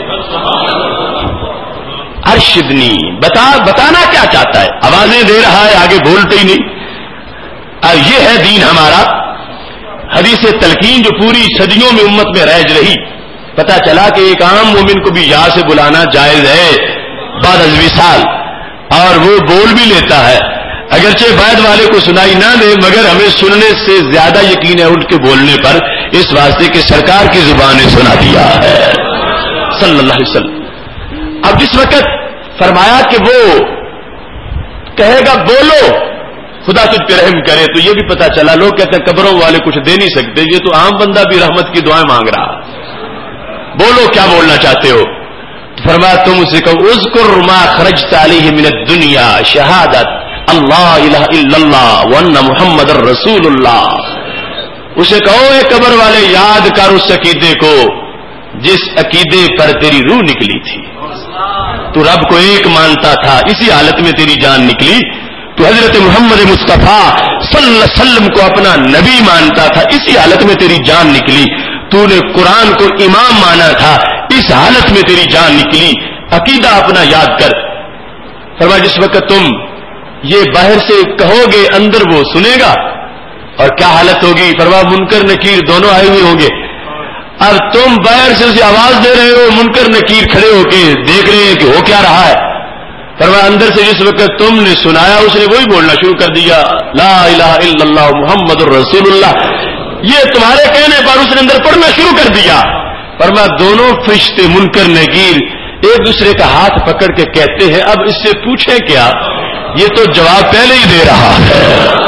ارشدنی، بتانا کیا چاہتا ہے، آوازیں دے رہا ہے آگے بولتے ہی نہیں۔ اور یہ ہے دین ہمارا۔ حدیث تلقین جو پوری صدیوں میں امت میں رائج رہی، پتہ چلا کہ ایک عام مومن کو بھی یا سے بلانا جائز ہے بعد از وصال، اور وہ بول بھی لیتا ہے، اگرچہ بعد والے کو سنائی نہ دے مگر ہمیں سننے سے زیادہ یقین ہے ان کے بولنے پر، اس واسطے کہ سرکار کی زبان نے سنا دیا ہے صلی اللہ علیہ وسلم۔ اب جس وقت فرمایا کہ وہ کہے گا بولو خدا تجھ پہ رحم کرے، تو یہ بھی پتا چلا لوگ کہتے ہیں قبروں والے کچھ دے نہیں سکتے، یہ تو عام بندہ بھی رحمت کی دعائیں مانگ رہا، بولو کیا بولنا چاہتے ہو؟ تو فرمایا تم اسے کہو اذکر ما خرجت علیہ من الدنیا شہادت اللہ الہ الا اللہ وان محمد الرسول اللہ، اسے کہو اے قبر والے یاد کر اس عقیدے کو جس عقیدے پر تیری روح نکلی تھی، تو رب کو ایک مانتا تھا، اسی حالت میں تیری جان نکلی، تو حضرت محمد مصطفیٰ صلی اللہ علیہ وسلم کو اپنا نبی مانتا تھا، اسی حالت میں تیری جان نکلی، تو نے قرآن کو امام مانا تھا، اس حالت میں تیری جان نکلی، عقیدہ اپنا یاد کر۔ فرمایا جس وقت تم یہ باہر سے کہو گے اندر وہ سنے گا، اور کیا حالت ہوگی؟ فرمایا منکر نکیر دونوں آئے ہوئے ہوں گے، اب تم باہر سے اسے آواز دے رہے ہو، منکر نکیر کھڑے ہو کے دیکھ رہے ہیں کہ ہو کیا رہا ہے۔ فرمایا اندر سے جس وقت تم نے سنایا اس نے وہی بولنا شروع کر دیا، لا الہ الا اللہ محمد الرسول اللہ، یہ تمہارے کہنے پر اس نے اندر پڑھنا شروع کر دیا۔ فرمایا دونوں فرشتے منکر نکیر ایک دوسرے کا ہاتھ پکڑ کے کہتے ہیں اب اس سے پوچھیں کیا، یہ تو جواب پہلے ہی دے رہا ہے۔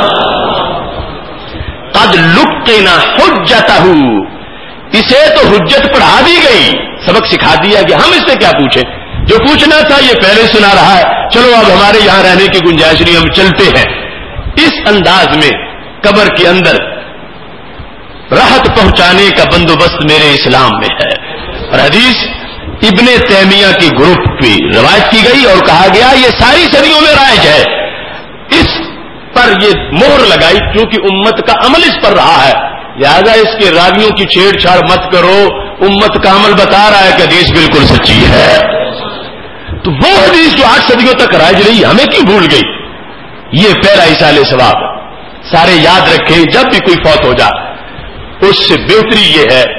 قد لقنا حجتہ، اسے تو حجت پڑھا دی گئی، سبق سکھا دیا کہ ہم اس سے کیا پوچھیں، جو پوچھنا تھا یہ پہلے سنا رہا ہے، چلو اب ہمارے یہاں رہنے کی گنجائش نہیں، ہم چلتے ہیں۔ اس انداز میں قبر کے اندر راحت پہنچانے کا بندوبست میرے اسلام میں ہے، اور حدیث ابن تیمیہ کی گروپ کی روایت کی گئی اور کہا گیا یہ ساری صدیوں میں رائج ہے، اس پر یہ مہر لگائی کیونکہ امت کا عمل اس پر رہا ہے، لہذا اس کے راویوں کی چھیڑ چھاڑ مت کرو، امت کا عمل بتا رہا ہے کہ حدیث بالکل سچی ہے۔ تو وہ حدیث جو 8 صدیوں تک رائج رہی ہمیں کیوں بھول گئی؟ یہ پہلا ایصال ثواب، سارے یاد رکھیں جب بھی کوئی فوت ہو جائے اس سے بہتری یہ ہے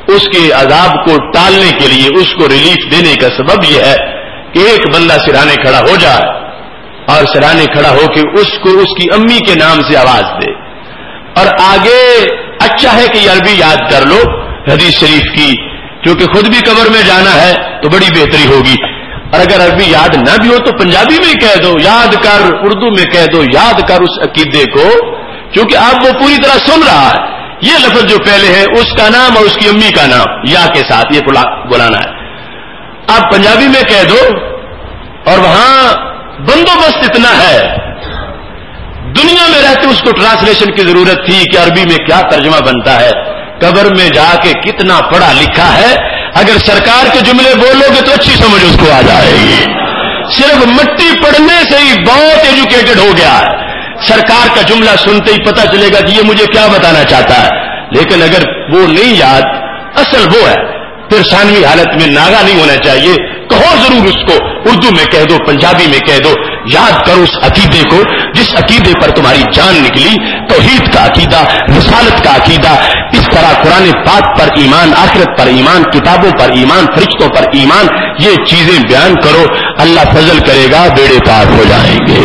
اس کے عذاب کو ٹالنے کے لیے، اس کو ریلیف دینے کا سبب یہ ہے کہ ایک بندہ سرانے کھڑا ہو جائے اور سرانے کھڑا ہو کے اس کو اس کی امی کے نام سے آواز دے، اور آگے اچھا ہے کہ یہ عربی یاد کر لو حدیث شریف کی، کیونکہ خود بھی قبر میں جانا ہے تو بڑی بہتری ہوگی، اور اگر عربی یاد نہ بھی ہو تو پنجابی میں کہہ دو، یاد کر، اردو میں کہہ دو، یاد کر اس عقیدے کو، کیونکہ اب وہ پوری طرح سن رہا ہے۔ یہ لفظ جو پہلے ہے اس کا نام اور اس کی امی کا نام یا کے ساتھ یہ بلانا ہے، آپ پنجابی میں کہہ دو، اور وہاں بندوبست اتنا ہے، دنیا میں رہتے اس کو ٹرانسلیشن کی ضرورت تھی کہ عربی میں کیا ترجمہ بنتا ہے، قبر میں جا کے کتنا پڑھا لکھا ہے، اگر سرکار کے جملے بولو گے تو اچھی سمجھ اس کو آ جائے گی، صرف مٹی پڑھنے سے ہی بہت ایجوکیٹڈ ہو گیا ہے، سرکار کا جملہ سنتے ہی پتہ چلے گا کہ یہ مجھے کیا بتانا چاہتا ہے، لیکن اگر وہ نہیں یاد، اصل وہ ہے، پھر ثانوی حالت میں ناغا نہیں ہونا چاہیے، کہو ضرور اس کو، اردو میں کہہ دو، پنجابی میں کہہ دو، یاد کرو اس عقیدے کو جس عقیدے پر تمہاری جان نکلی، توحید کا عقیدہ، رسالت کا عقیدہ، اس طرح قرآن پاک پر ایمان، آخرت پر ایمان، کتابوں پر ایمان، فرشتوں پر ایمان، یہ چیزیں بیان کرو، اللہ فضل کرے گا، بیڑے پار ہو جائیں گے۔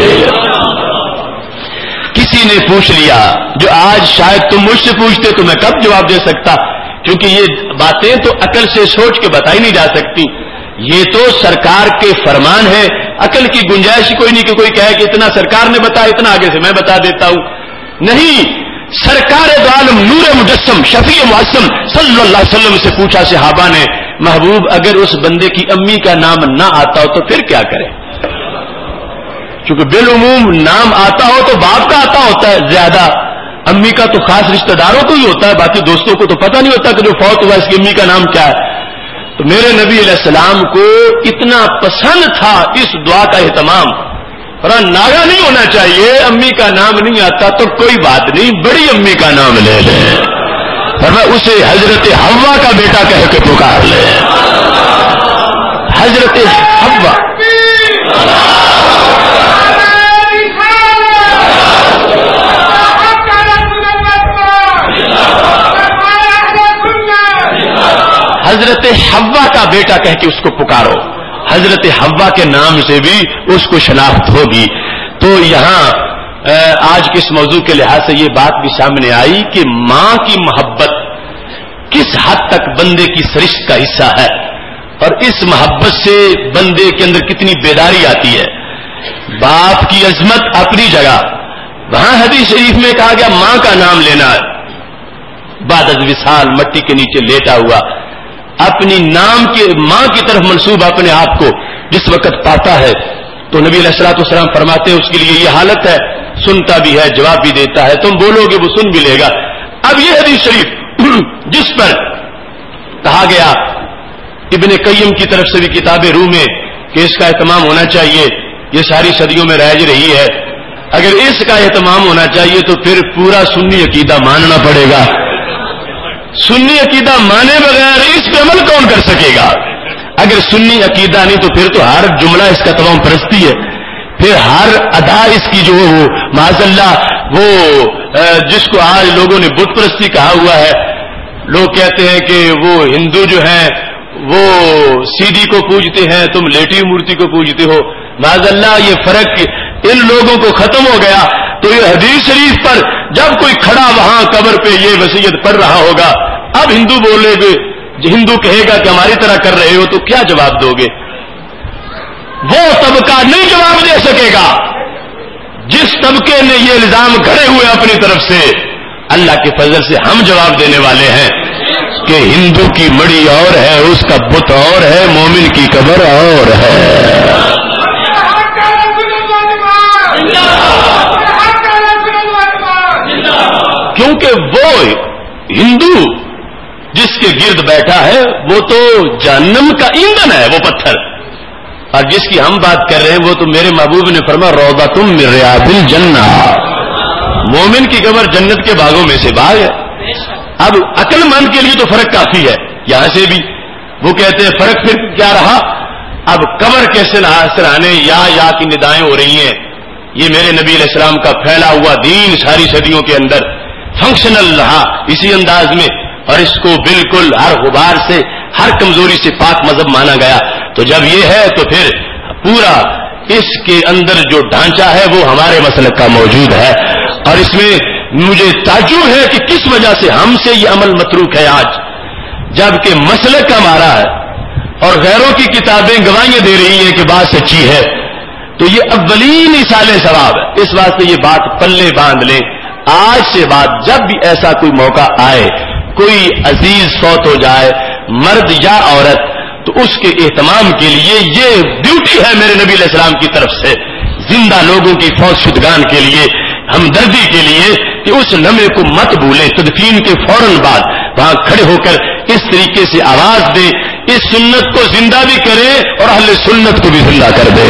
کسی نے پوچھ لیا جو آج شاید تم مجھ سے پوچھتے تو میں کب جواب دے سکتا، کیونکہ یہ باتیں تو عقل سے سوچ کے بتائی نہیں جا سکتی، یہ تو سرکار کے فرمان ہے، عقل کی گنجائش کوئی نہیں کہ کوئی کہے کہ اتنا سرکار نے بتایا، اتنا آگے سے میں بتا دیتا ہوں، نہیں، سرکار دو عالم نور مجسم شفیع معصم صلی اللہ علیہ وسلم سے پوچھا صحابہ نے، محبوب اگر اس بندے کی امی کا نام نہ آتا ہو تو پھر کیا کرے؟ چونکہ بالعموم نام آتا ہو تو باپ کا آتا ہوتا ہے زیادہ، امی کا تو خاص رشتہ داروں کو ہی ہوتا ہے، باقی دوستوں کو تو پتہ نہیں ہوتا کہ جو فوت ہوا اس کی امی کا نام کیا ہے۔ تو میرے نبی علیہ السلام کو اتنا پسند تھا اس دعا کا اہتمام، اور ناغا نہیں ہونا چاہیے، امی کا نام نہیں آتا تو کوئی بات نہیں، بڑی امی کا نام لے لیں، ورنہ اسے حضرت حوا کا بیٹا کہہ کے پکار لے، حضرت حوا۔ حضرت حوا کا بیٹا کہہ کے اس کو پکارو، حضرت حوا کے نام سے بھی اس کو شناخت ہوگی۔ تو یہاں آج کے اس موضوع کے لحاظ سے یہ بات بھی سامنے آئی کہ ماں کی محبت کس حد تک بندے کی سرشت کا حصہ ہے، اور اس محبت سے بندے کے اندر کتنی بیداری آتی ہے۔ باپ کی عظمت اپنی جگہ، وہاں حدیث شریف میں کہا گیا ماں کا نام لینا ہے، بعد از وصال مٹی کے نیچے لیٹا ہوا اپنی نام کے ماں کی طرف منسوب اپنے آپ کو جس وقت پاتا ہے تو نبی علیہ الصلوۃ والسلام فرماتے ہیں اس کے لیے یہ حالت ہے، سنتا بھی ہے، جواب بھی دیتا ہے، تم بولو گے وہ سن بھی لے گا۔ اب یہ حدیث شریف جس پر کہا گیا ابن قیم کی طرف سے بھی کتاب روح میں کہ اس کا اہتمام ہونا چاہیے، یہ ساری صدیوں میں رائج رہی ہے، اگر اس کا اہتمام ہونا چاہیے تو پھر پورا سنی عقیدہ ماننا پڑے گا، سنی عقیدہ مانے بغیر اس پہ عمل کون کر سکے گا؟ اگر سنی عقیدہ نہیں تو پھر تو ہر جملہ اس کا تمام پرستی ہے، پھر ہر ادا اس کی جو معاذ اللہ وہ جس کو آج لوگوں نے بت پرستی کہا ہوا ہے، لوگ کہتے ہیں کہ وہ ہندو جو ہیں وہ سیدھی کو پوجتے ہیں، تم لیٹی مورتی کو پوجتے ہو، معاذ اللہ یہ فرق ان لوگوں کو ختم ہو گیا۔ تو یہ حدیث شریف پر جب کوئی کھڑا وہاں قبر پہ یہ وصیت پڑھ رہا ہوگا، اب ہندو بولے گے، ہندو کہے گا کہ ہماری طرح کر رہے ہو، تو کیا جواب دو گے؟ وہ طبقہ نہیں جواب دے سکے گا جس طبقے نے یہ الزام گھڑے ہوئے اپنی طرف سے۔ اللہ کے فضل سے ہم جواب دینے والے ہیں کہ ہندو کی مڑی اور ہے، اس کا بت اور ہے، مومن کی قبر اور ہے۔ کیونکہ وہ ہندو جس کے گرد بیٹھا ہے وہ تو جہنم کا ایندھن ہے، وہ پتھر، اور جس کی ہم بات کر رہے ہیں وہ تو میرے محبوب نے فرمایا روضۃ من ریاض الجنہ، مومن کی قبر جنت کے باغوں میں سے باغ ہے۔ اب عقل مند کے لیے تو فرق کافی ہے، یہاں سے بھی وہ کہتے ہیں فرق پھر کیا رہا؟ اب قبر کے سرانے یا کی ندائیں ہو رہی ہیں، یہ میرے نبی علیہ السلام کا پھیلا ہوا دین ساری صدیوں کے اندر فنکشنل رہا، اسی انداز میں اور اس کو بالکل ہر غبار سے ہر کمزوری سے پاک مذہب مانا گیا. تو جب یہ ہے تو پھر پورا اس کے اندر جو ڈھانچہ ہے وہ ہمارے مسلک کا موجود ہے. اور اس میں مجھے تعجب ہے کہ کس وجہ سے ہم سے یہ عمل متروک ہے آج، جبکہ مسلک ہمارا ہے اور غیروں کی کتابیں گواہیاں دے رہی ہیں کہ بات سچی ہے. تو یہ اولین ایصال ثواب ہے. اس واسطے یہ بات پلے باندھ لیں. آج سے بعد جب بھی ایسا کوئی موقع آئے، کوئی عزیز فوت ہو جائے، مرد یا عورت، تو اس کے اہتمام کے لیے یہ ڈیوٹی ہے میرے نبی علیہ السلام کی طرف سے، زندہ لوگوں کی فوت شدگان کے لیے، ہمدردی کے لیے، کہ اس لمحے کو مت بھولیں. تدفین کے فوراً بعد وہاں کھڑے ہو کر اس طریقے سے آواز دیں، اس سنت کو زندہ بھی کریں اور اہل سنت کو بھی زندہ کر دیں.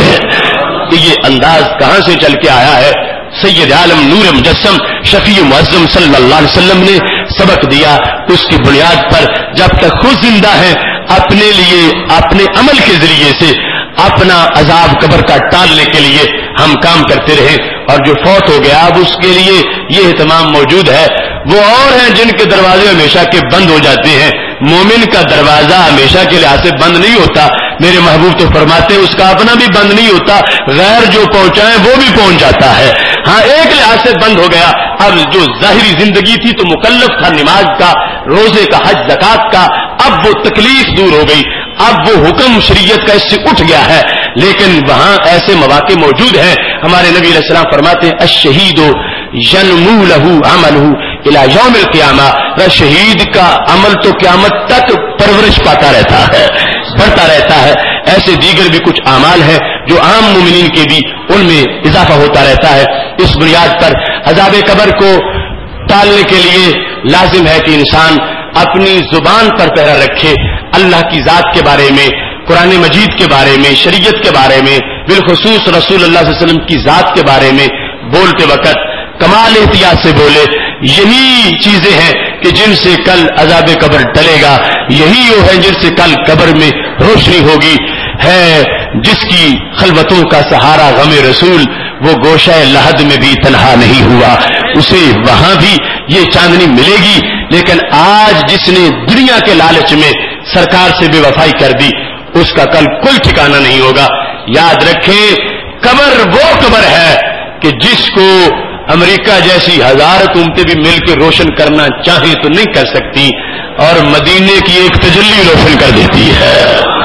یہ انداز کہاں سے چل کے آیا ہے؟ سید عالم نور مجسم شفیع معظم صلی اللہ علیہ وسلم نے سبق دیا. اس کی بنیاد پر جب تک خود زندہ ہیں اپنے لیے اپنے عمل کے ذریعے سے اپنا عذاب قبر کا ٹالنے کے لیے ہم کام کرتے رہیں. اور جو فوت ہو گیا اب اس کے لیے یہ اہتمام موجود ہے. وہ اور ہیں جن کے دروازے ہمیشہ کے بند ہو جاتے ہیں. مومن کا دروازہ ہمیشہ کے لحاظ سے بند نہیں ہوتا. میرے محبوب تو فرماتے اس کا اپنا بھی بند نہیں ہوتا، غیر جو پہنچائیں وہ بھی پہنچ جاتا ہے. ہاں ایک لحاظ سے بند ہو گیا، اب جو ظاہری زندگی تھی تو مکلف تھا نماز کا، روزے کا، حج زکات کا، اب وہ تکلیف دور ہو گئی، اب وہ حکم شریعت کا اس سے اٹھ گیا ہے. لیکن وہاں ایسے مواقع موجود ہیں. ہمارے نبی علیہ السلام فرماتے ہیں الشہید ینمو لہ عملہ الی یوم القیامہ، شہید کا عمل تو قیامت تک پرورش پاتا رہتا ہے، بڑھتا رہتا ہے. ایسے دیگر بھی کچھ اعمال ہیں جو عام مومنین کے بھی ان میں اضافہ ہوتا رہتا ہے. اس بنیاد پر عذاب قبر کو ٹالنے کے لیے لازم ہے کہ انسان اپنی زبان پر پہرا رکھے. اللہ کی ذات کے بارے میں، قرآن مجید کے بارے میں، شریعت کے بارے میں، بالخصوص رسول اللہ صلی اللہ علیہ وسلم کی ذات کے بارے میں بولتے وقت کمال احتیاط سے بولے. یہی چیزیں ہیں کہ جن سے کل عذاب قبر ٹلے گا، یہی وہ ہے جن سے کل قبر میں روشنی ہوگی. ہے جس کی خلوتوں کا سہارا غم رسول، وہ گوشہ لحد میں بھی تنہا نہیں ہوا، اسے وہاں بھی یہ چاندنی ملے گی. لیکن آج جس نے دنیا کے لالچ میں سرکار سے بے وفائی کر دی، اس کا کل کوئی ٹھکانہ نہیں ہوگا. یاد رکھیں قبر وہ قبر ہے کہ جس کو امریکہ جیسی ہزار حکومتیں بھی مل کے روشن کرنا چاہیں تو نہیں کر سکتی، اور مدینے کی ایک تجلی روشن کر دیتی ہے.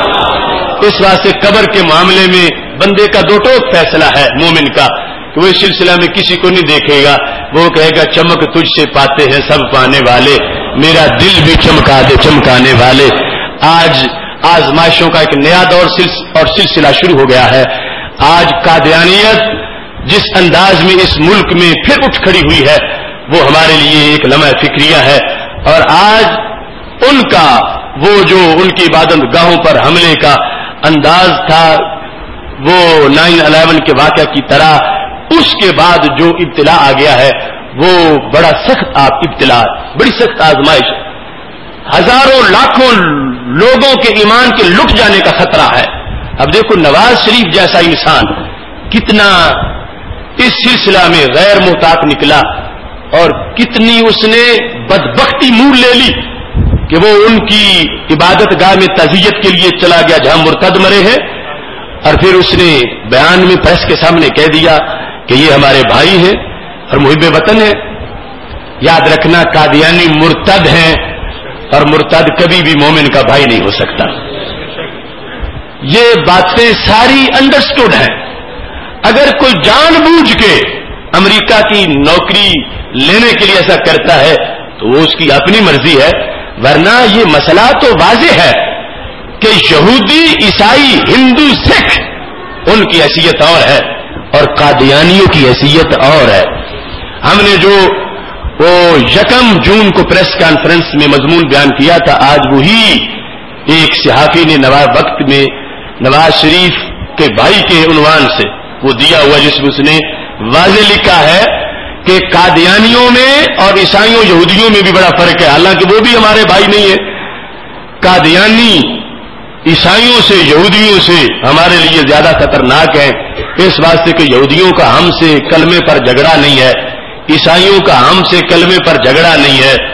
اس واسطے قبر کے معاملے میں بندے کا دو ٹوک فیصلہ ہے مومن کا، کہ وہ اس سلسلہ میں کسی کو نہیں دیکھے گا. وہ کہے گا چمک تجھ سے پاتے ہیں سب پانے والے، میرا دل بھی چمکا دے چمکانے والے. آج آزمائشوں کا ایک نیا دور اور سلسلہ شروع ہو گیا ہے. آج قادیانیت جس انداز میں اس ملک میں پھر اٹھ کھڑی ہوئی ہے وہ ہمارے لیے ایک لمحہ فکریہ ہے. اور آج ان کا وہ جو ان کی عبادت گاہوں پر حملے کا انداز تھا، وہ 9/11 کے واقعہ کی طرح، اس کے بعد جو ابتلا آ گیا ہے وہ بڑا سخت ابتلا، بڑی سخت آزمائش. ہزاروں لاکھوں لوگوں کے ایمان کے لٹ جانے کا خطرہ ہے. اب دیکھو نواز شریف جیسا انسان کتنا اس سلسلہ میں غیر محتاط نکلا، اور کتنی اس نے بدبختی مول لے لی کہ وہ ان کی عبادت گاہ میں تعزیت کے لیے چلا گیا جہاں مرتد مرے ہیں، اور پھر اس نے بیان میں پریس کے سامنے کہہ دیا کہ یہ ہمارے بھائی ہیں اور محب وطن ہیں. یاد رکھنا قادیانی مرتد ہیں، اور مرتد کبھی بھی مومن کا بھائی نہیں ہو سکتا. یہ باتیں ساری انڈرسٹوڈ ہیں. اگر کوئی جان بوجھ کے امریکہ کی نوکری لینے کے لیے ایسا کرتا ہے تو وہ اس کی اپنی مرضی ہے، ورنہ یہ مسئلہ تو واضح ہے کہ یہودی، عیسائی، ہندو، سکھ ان کی حیثیت اور ہے اور قادیانیوں کی حیثیت اور ہے. ہم نے جو وہ 1 جون کو پریس کانفرنس میں مضمون بیان کیا تھا، آج وہی ایک صحافی نے وقت میں نواز شریف کے بھائی کے عنوان سے وہ دیا ہوا، جس میں اس نے واضح لکھا ہے کہ قادیانیوں میں اور عیسائیوں یہودیوں میں بھی بڑا فرق ہے، حالانکہ وہ بھی ہمارے بھائی نہیں ہیں. قادیانی عیسائیوں سے، یہودیوں سے ہمارے لیے زیادہ خطرناک ہیں، اس واسطے کہ یہودیوں کا ہم سے کلمے پر جھگڑا نہیں ہے، عیسائیوں کا ہم سے کلمے پر جھگڑا نہیں ہے.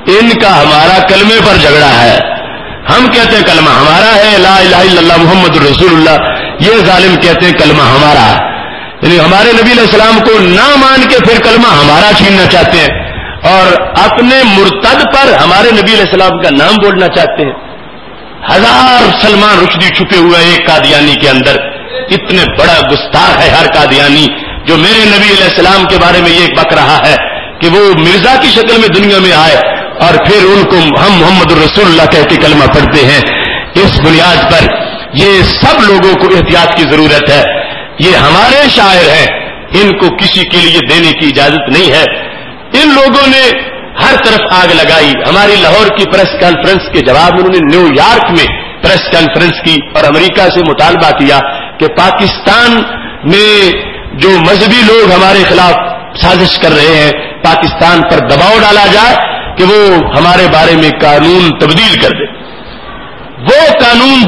ان کا ہمارا کلمے پر جھگڑا ہے. ہم کہتے ہیں کلمہ ہمارا ہے لا الہ الا اللہ محمد رسول اللہ، یہ ظالم کہتے ہیں کلمہ ہمارا ہے، یعنی ہمارے نبی علیہ السلام کو نہ مان کے پھر کلمہ ہمارا چھیننا چاہتے ہیں اور اپنے مرتد پر ہمارے نبی علیہ السلام کا نام بولنا چاہتے ہیں. ہزار سلمان رشدی چھپے ہوئے ایک قادیانی کے اندر. اتنے بڑا گستاخ ہے ہر قادیانی جو میرے نبی علیہ السلام کے بارے میں یہ بک رہا ہے کہ وہ مرزا کی شکل میں دنیا میں آئے اور پھر ان کو ہم محمد رسول اللہ کہہ کے کلمہ پڑھتے ہیں. اس بنیاد پر یہ سب لوگوں کو احتیاط کی ضرورت ہے. یہ ہمارے شاعر ہیں، ان کو کسی کے لیے دینے کی اجازت نہیں ہے. ان لوگوں نے ہر طرف آگ لگائی. ہماری لاہور کی پریس کانفرنس کے جواب میں انہوں نے نیو یارک میں پریس کانفرنس کی اور امریکہ سے مطالبہ کیا کہ پاکستان میں جو مذہبی لوگ ہمارے خلاف سازش کر رہے ہیں پاکستان پر دباؤ ڈالا جائے کہ وہ ہمارے بارے میں قانون تبدیل کر دے. وہ قانون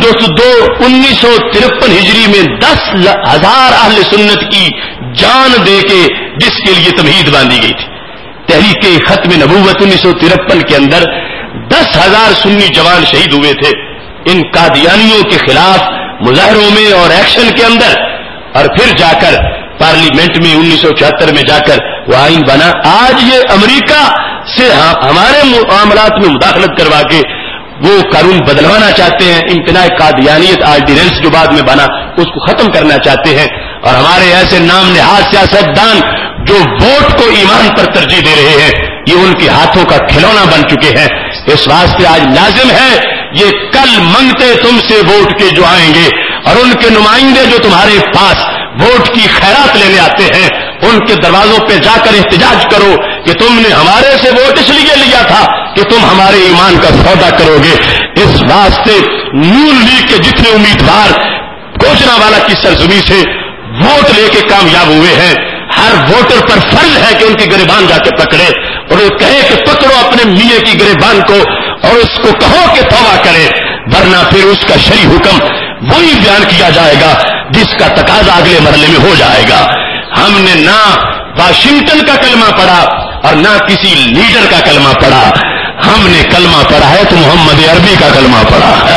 1953 ہجری میں 10,000 اہل سنت کی جان دے کے جس کے لیے تمہید باندھی گئی تھی. تحریک ختم نبوت 1953 کے اندر 10,000 سنی جوان شہید ہوئے تھے ان قادیانیوں کے خلاف مظاہروں میں اور ایکشن کے اندر. اور پھر جا کر پارلیمنٹ میں 1974 میں جا کر وہ آئین بنا. آج یہ امریکہ سے ہمارے معاملات میں مداخلت کروا کے وہ قانون بدلوانا چاہتے ہیں. امتناع قادیانیت آرڈیننس جو بعد میں بنا اس کو ختم کرنا چاہتے ہیں. اور ہمارے ایسے نام نہاد سیاستدان جو ووٹ کو ایمان پر ترجیح دے رہے ہیں یہ ان کے ہاتھوں کا کھلونا بن چکے ہیں. اس واسطے آج لازم ہے یہ کل منگتے تم سے ووٹ کے جو آئیں گے اور ان کے نمائندے جو تمہارے پاس ووٹ کی خیرات لینے آتے ہیں ان کے دروازوں پہ جا کر احتجاج کرو کہ تم نے ہمارے سے ووٹ اس لیے لیا تھا کہ تم ہمارے ایمان کا سودا کرو گے. اس واسطے نون لیگ کے جتنے امیدوار گوجرانوالہ کی سرزمین سے ووٹ لے کے کامیاب ہوئے ہیں ہر ووٹر پر فرض ہے کہ ان کی گریبان جا کے پکڑے اور وہ کہے کہ پکڑو اپنے میاں کی گریبان کو اور اس کو کہو کہ توبہ کرے، ورنہ پھر اس کا شرعی حکم وہی بیان کیا جائے گا جس کا تقاضا اگلے مرحلے میں ہو جائے گا. ہم نے نہ واشنگٹن کا کلمہ پڑھا اور نہ کسی لیڈر کا کلمہ پڑھا، ہم نے کلمہ پڑھا ہے تو محمد عربی کا کلمہ پڑھا ہے.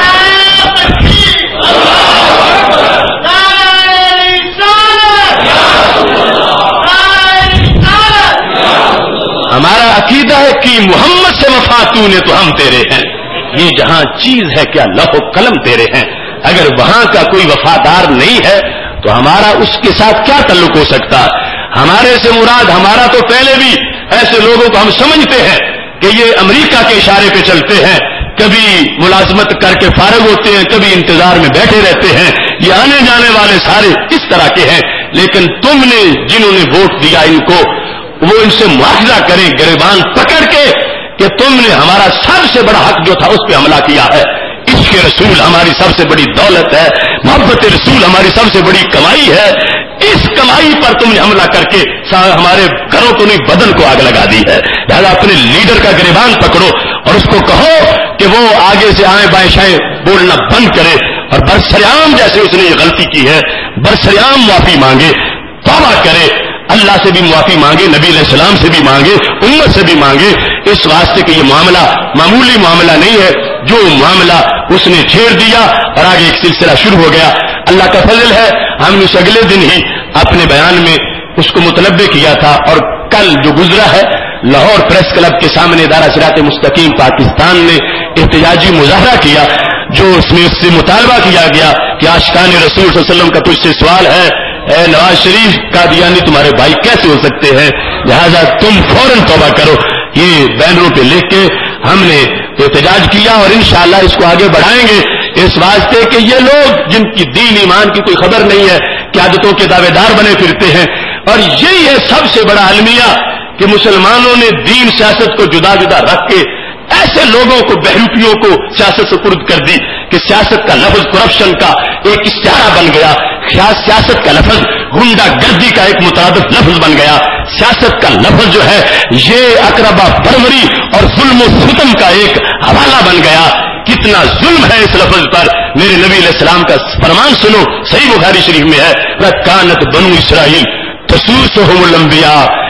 ہمارا عقیدہ ہے کہ محمد سے وفاتو نے تو ہم تیرے ہیں. یہ جہاں چیز ہے کیا لوح و قلم تیرے ہیں. اگر وہاں کا کوئی وفادار نہیں ہے تو ہمارا اس کے ساتھ کیا تعلق ہو سکتا. ہمارے سے مراد ہمارا تو پہلے بھی ایسے لوگوں کو ہم سمجھتے ہیں کہ یہ امریکہ کے اشارے پہ چلتے ہیں، کبھی ملازمت کر کے فارغ ہوتے ہیں، کبھی انتظار میں بیٹھے رہتے ہیں. یہ آنے جانے والے سارے اس طرح کے ہیں. لیکن تم نے جنہوں نے ووٹ دیا ان کو وہ ان سے مواخذہ کریں گریبان پکڑ کے کہ تم نے ہمارا سب سے بڑا حق جو تھا اس پہ حملہ کیا ہے. عشق رسول ہماری سب سے بڑی دولت ہے، محبت رسول ہماری سب سے بڑی کمائی ہے. اس کمائی پر تم نے حملہ کر کے ہمارے گھروں کو نہیں بدن کو آگ لگا دی ہے. لہذا اپنے لیڈر کا گریبان پکڑو اور اس کو کہو کہ وہ آگے سے آئیں بائیں شائیں بولنا بند کرے اور برسریام جیسے اس نے یہ غلطی کی ہے برسریام معافی مانگے، توبہ کرے، اللہ سے بھی معافی مانگے، نبی علیہ السلام سے بھی مانگے، امت سے بھی مانگے. اس واسطے کہ یہ معاملہ معمولی معاملہ نہیں ہے. جو معاملہ اس نے چھیڑ دیا اور آگے ایک سلسلہ شروع ہو گیا. اللہ کا فضل ہے ہم نے اس اگلے دن ہی اپنے بیان میں اس کو متنبع کیا تھا اور کل جو گزرا ہے لاہور پریس کلب کے سامنے ادارہ صراط مستقیم پاکستان نے احتجاجی مظاہرہ کیا جو اس میں اس سے مطالبہ کیا گیا کہ عاشقان رسول صلی اللہ علیہ وسلم کا تجھ سے سوال ہے اے نواز شریف قادیانی تمہارے بھائی کیسے ہو سکتے ہیں، لہذا تم فوراً توبہ کرو. یہ بینروں پہ لکھ کے ہم نے احتجاج کیا اور انشاءاللہ اس کو آگے بڑھائیں گے اس واسطے کہ یہ لوگ جن کی دین ایمان کی کوئی خبر نہیں ہے قیادتوں کے دعوے دار بنے پھرتے ہیں. اور یہی ہے سب سے بڑا المیہ کہ مسلمانوں نے دین سیاست کو جدا جدا رکھ کے ایسے لوگوں کو بہروپیوں کو سیاست سے پرد کر دی کہ سیاست کا لفظ کرپشن کا ایک استعارہ بن گیا. سیاست کا لفظ گنڈا گردی کا ایک مترادف لفظ بن گیا. سیاست کا لفظ جو ہے یہ اقربا پروری اور ظلم و ستم کا ایک حوالہ بن گیا. کتنا ظلم ہے اس لفظ پر. میرے نبی علیہ السلام کا فرمان سنو، صحیح بخاری شریف میں ہے، کانت بنو اسرائیل تسوسہم الانبیاء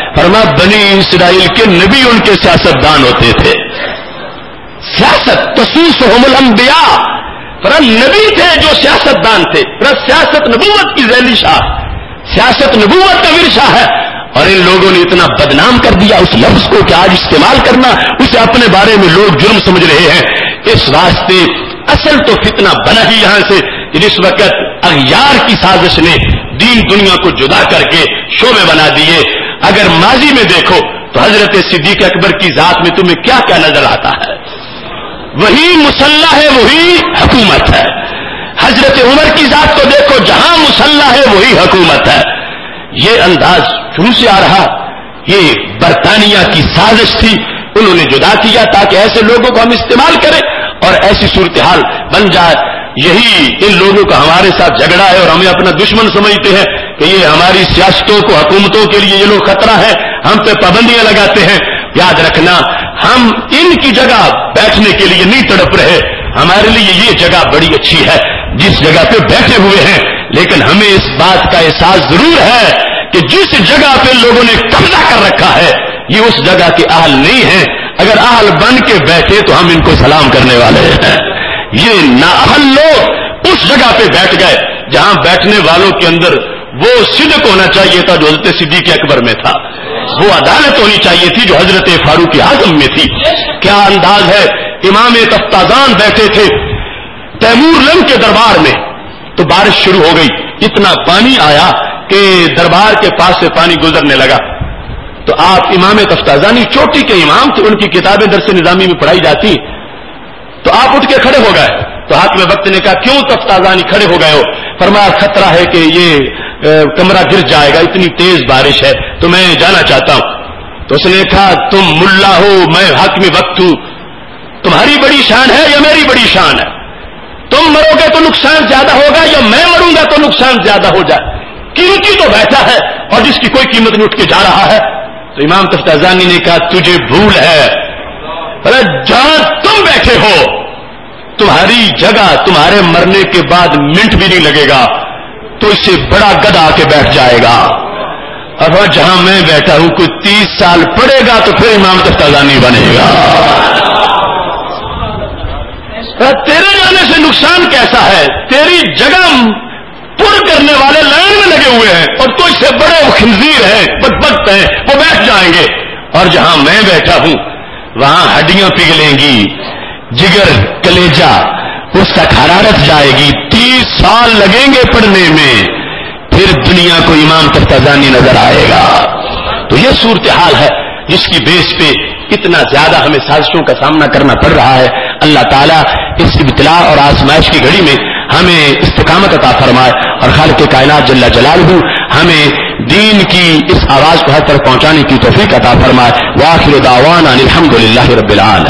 فرمایا بنی اسرائیل کے نبی ان کے سیاستدان ہوتے تھے. سیاست تسوسہم الانبیاء، نبی تھے جو سیاستدان تھے. سیاست نبوت کی ذیلی شاخ، سیاست نبوت کا ورثہ ہے. اور ان لوگوں نے اتنا بدنام کر دیا اس لفظ کو کہ آج استعمال کرنا اسے اپنے بارے میں لوگ جرم سمجھ رہے ہیں. اس واسطے اصل تو فتنہ بنا ہی یہاں سے جس وقت اغیار کی سازش نے دین دنیا کو جدا کر کے شعبے بنا دیے. اگر ماضی میں دیکھو تو حضرت صدیق اکبر کی ذات میں تمہیں کیا کیا نظر آتا ہے؟ وہی مسلح ہے، وہی حکومت ہے. حضرت عمر کی ذات کو دیکھو، جہاں مسلح ہے وہی حکومت ہے. یہ انداز شروع سے آ رہا، یہ برطانیہ کی سازش تھی. انہوں نے جدا کیا تاکہ ایسے لوگوں کو ہم استعمال کریں اور ایسی صورتحال بن جائے. یہی ان لوگوں کا ہمارے ساتھ جھگڑا ہے اور ہمیں اپنا دشمن سمجھتے ہیں کہ یہ ہماری سیاستوں کو، حکومتوں کے لیے یہ لوگ خطرہ ہے، ہم پہ پابندیاں لگاتے ہیں. یاد رکھنا ہم ان کی جگہ بیٹھنے کے لیے نہیں تڑپ رہے. ہمارے لیے یہ جگہ بڑی اچھی ہے جس جگہ پہ بیٹھے ہوئے ہیں، لیکن ہمیں اس بات کا احساس ضرور ہے کہ جس جگہ پہ لوگوں نے قبضہ کر رکھا ہے یہ اس جگہ کے اہل نہیں ہیں. اگر اہل بن کے بیٹھے تو ہم ان کو سلام کرنے والے ہیں. یہ نااہل لوگ اس جگہ پہ بیٹھ گئے جہاں بیٹھنے والوں کے اندر وہ صدق ہونا چاہیے تھا جو حضرت صدیق اکبر میں تھا، وہ عدالت ہونی چاہیے تھی جو حضرت فاروق اعظم میں تھی. کیا انداز ہے! امام تفتازان بیٹھے تھے تیمور لنگ کے دربار میں، تو بارش شروع ہو گئی. اتنا پانی آیا کہ دربار کے پاس سے پانی گزرنے لگا. تو آپ امام تفتازانی چوٹی کے امام تھے، ان کی کتابیں درس نظامی میں پڑھائی جاتی. تو آپ اٹھ کے کھڑے ہو گئے. تو حاکم وقت نے کہا کیوں تفتازانی کھڑے ہو گئے ہو؟ فرمایا خطرہ ہے کہ یہ کمرہ گر جائے گا، اتنی تیز بارش ہے تو میں جانا چاہتا ہوں. تو اس نے کہا تم ملا ہو، میں حاکم وقت ہوں، تمہاری بڑی شان ہے یا میری بڑی شان ہے؟ تم مرو گے تو نقصان زیادہ ہوگا یا میں مروں گا تو نقصان زیادہ ہو جائے؟ قیمتی تو بیٹھا ہے اور جس کی کوئی قیمت نہیں اٹھ کے جا رہا ہے. تو امام تفتازانی نے کہا تجھے بھول ہے، جہاں تم بیٹھے ہو تمہاری جگہ تمہارے مرنے کے بعد منٹ بھی نہیں لگے گا تو اس سے بڑا گدھا آ کے بیٹھ جائے گا. اب جہاں میں بیٹھا ہوں کوئی 30 سال پڑے گا تو پھر امام تفتازانی بنے گا. تیرے جانے سے نقصان کیسا ہے؟ تیری جگہ پر کرنے والے لائن میں لگے ہوئے ہیں اور تو اس سے بڑے خنزیر ہیں، بدبخت ہیں، وہ بیٹھ جائیں گے. اور جہاں میں بیٹھا ہوں وہاں ہڈیاں پگھلیں گی، جگر کلیجہ اس تک حرارت جائے گی. 30 سال لگیں گے پڑھنے میں، پھر دنیا کو امام تفتازانی نظر آئے گا. تو یہ صورتحال ہے جس کی بیس پہ اتنا زیادہ ہمیں سازشوں کا سامنا کرنا پڑ رہا ہے. اللہ تعالیٰ اس ابتلاء اور آزمائش کی گھڑی میں ہمیں استقامت عطا فرمائے اور خالق کائنات جل جلالہ ہمیں دین کی اس آواز کو ہر طرف پہنچانے کی توفیق عطا فرمائے. وآخر دعوانا الحمدللہ رب العالمین.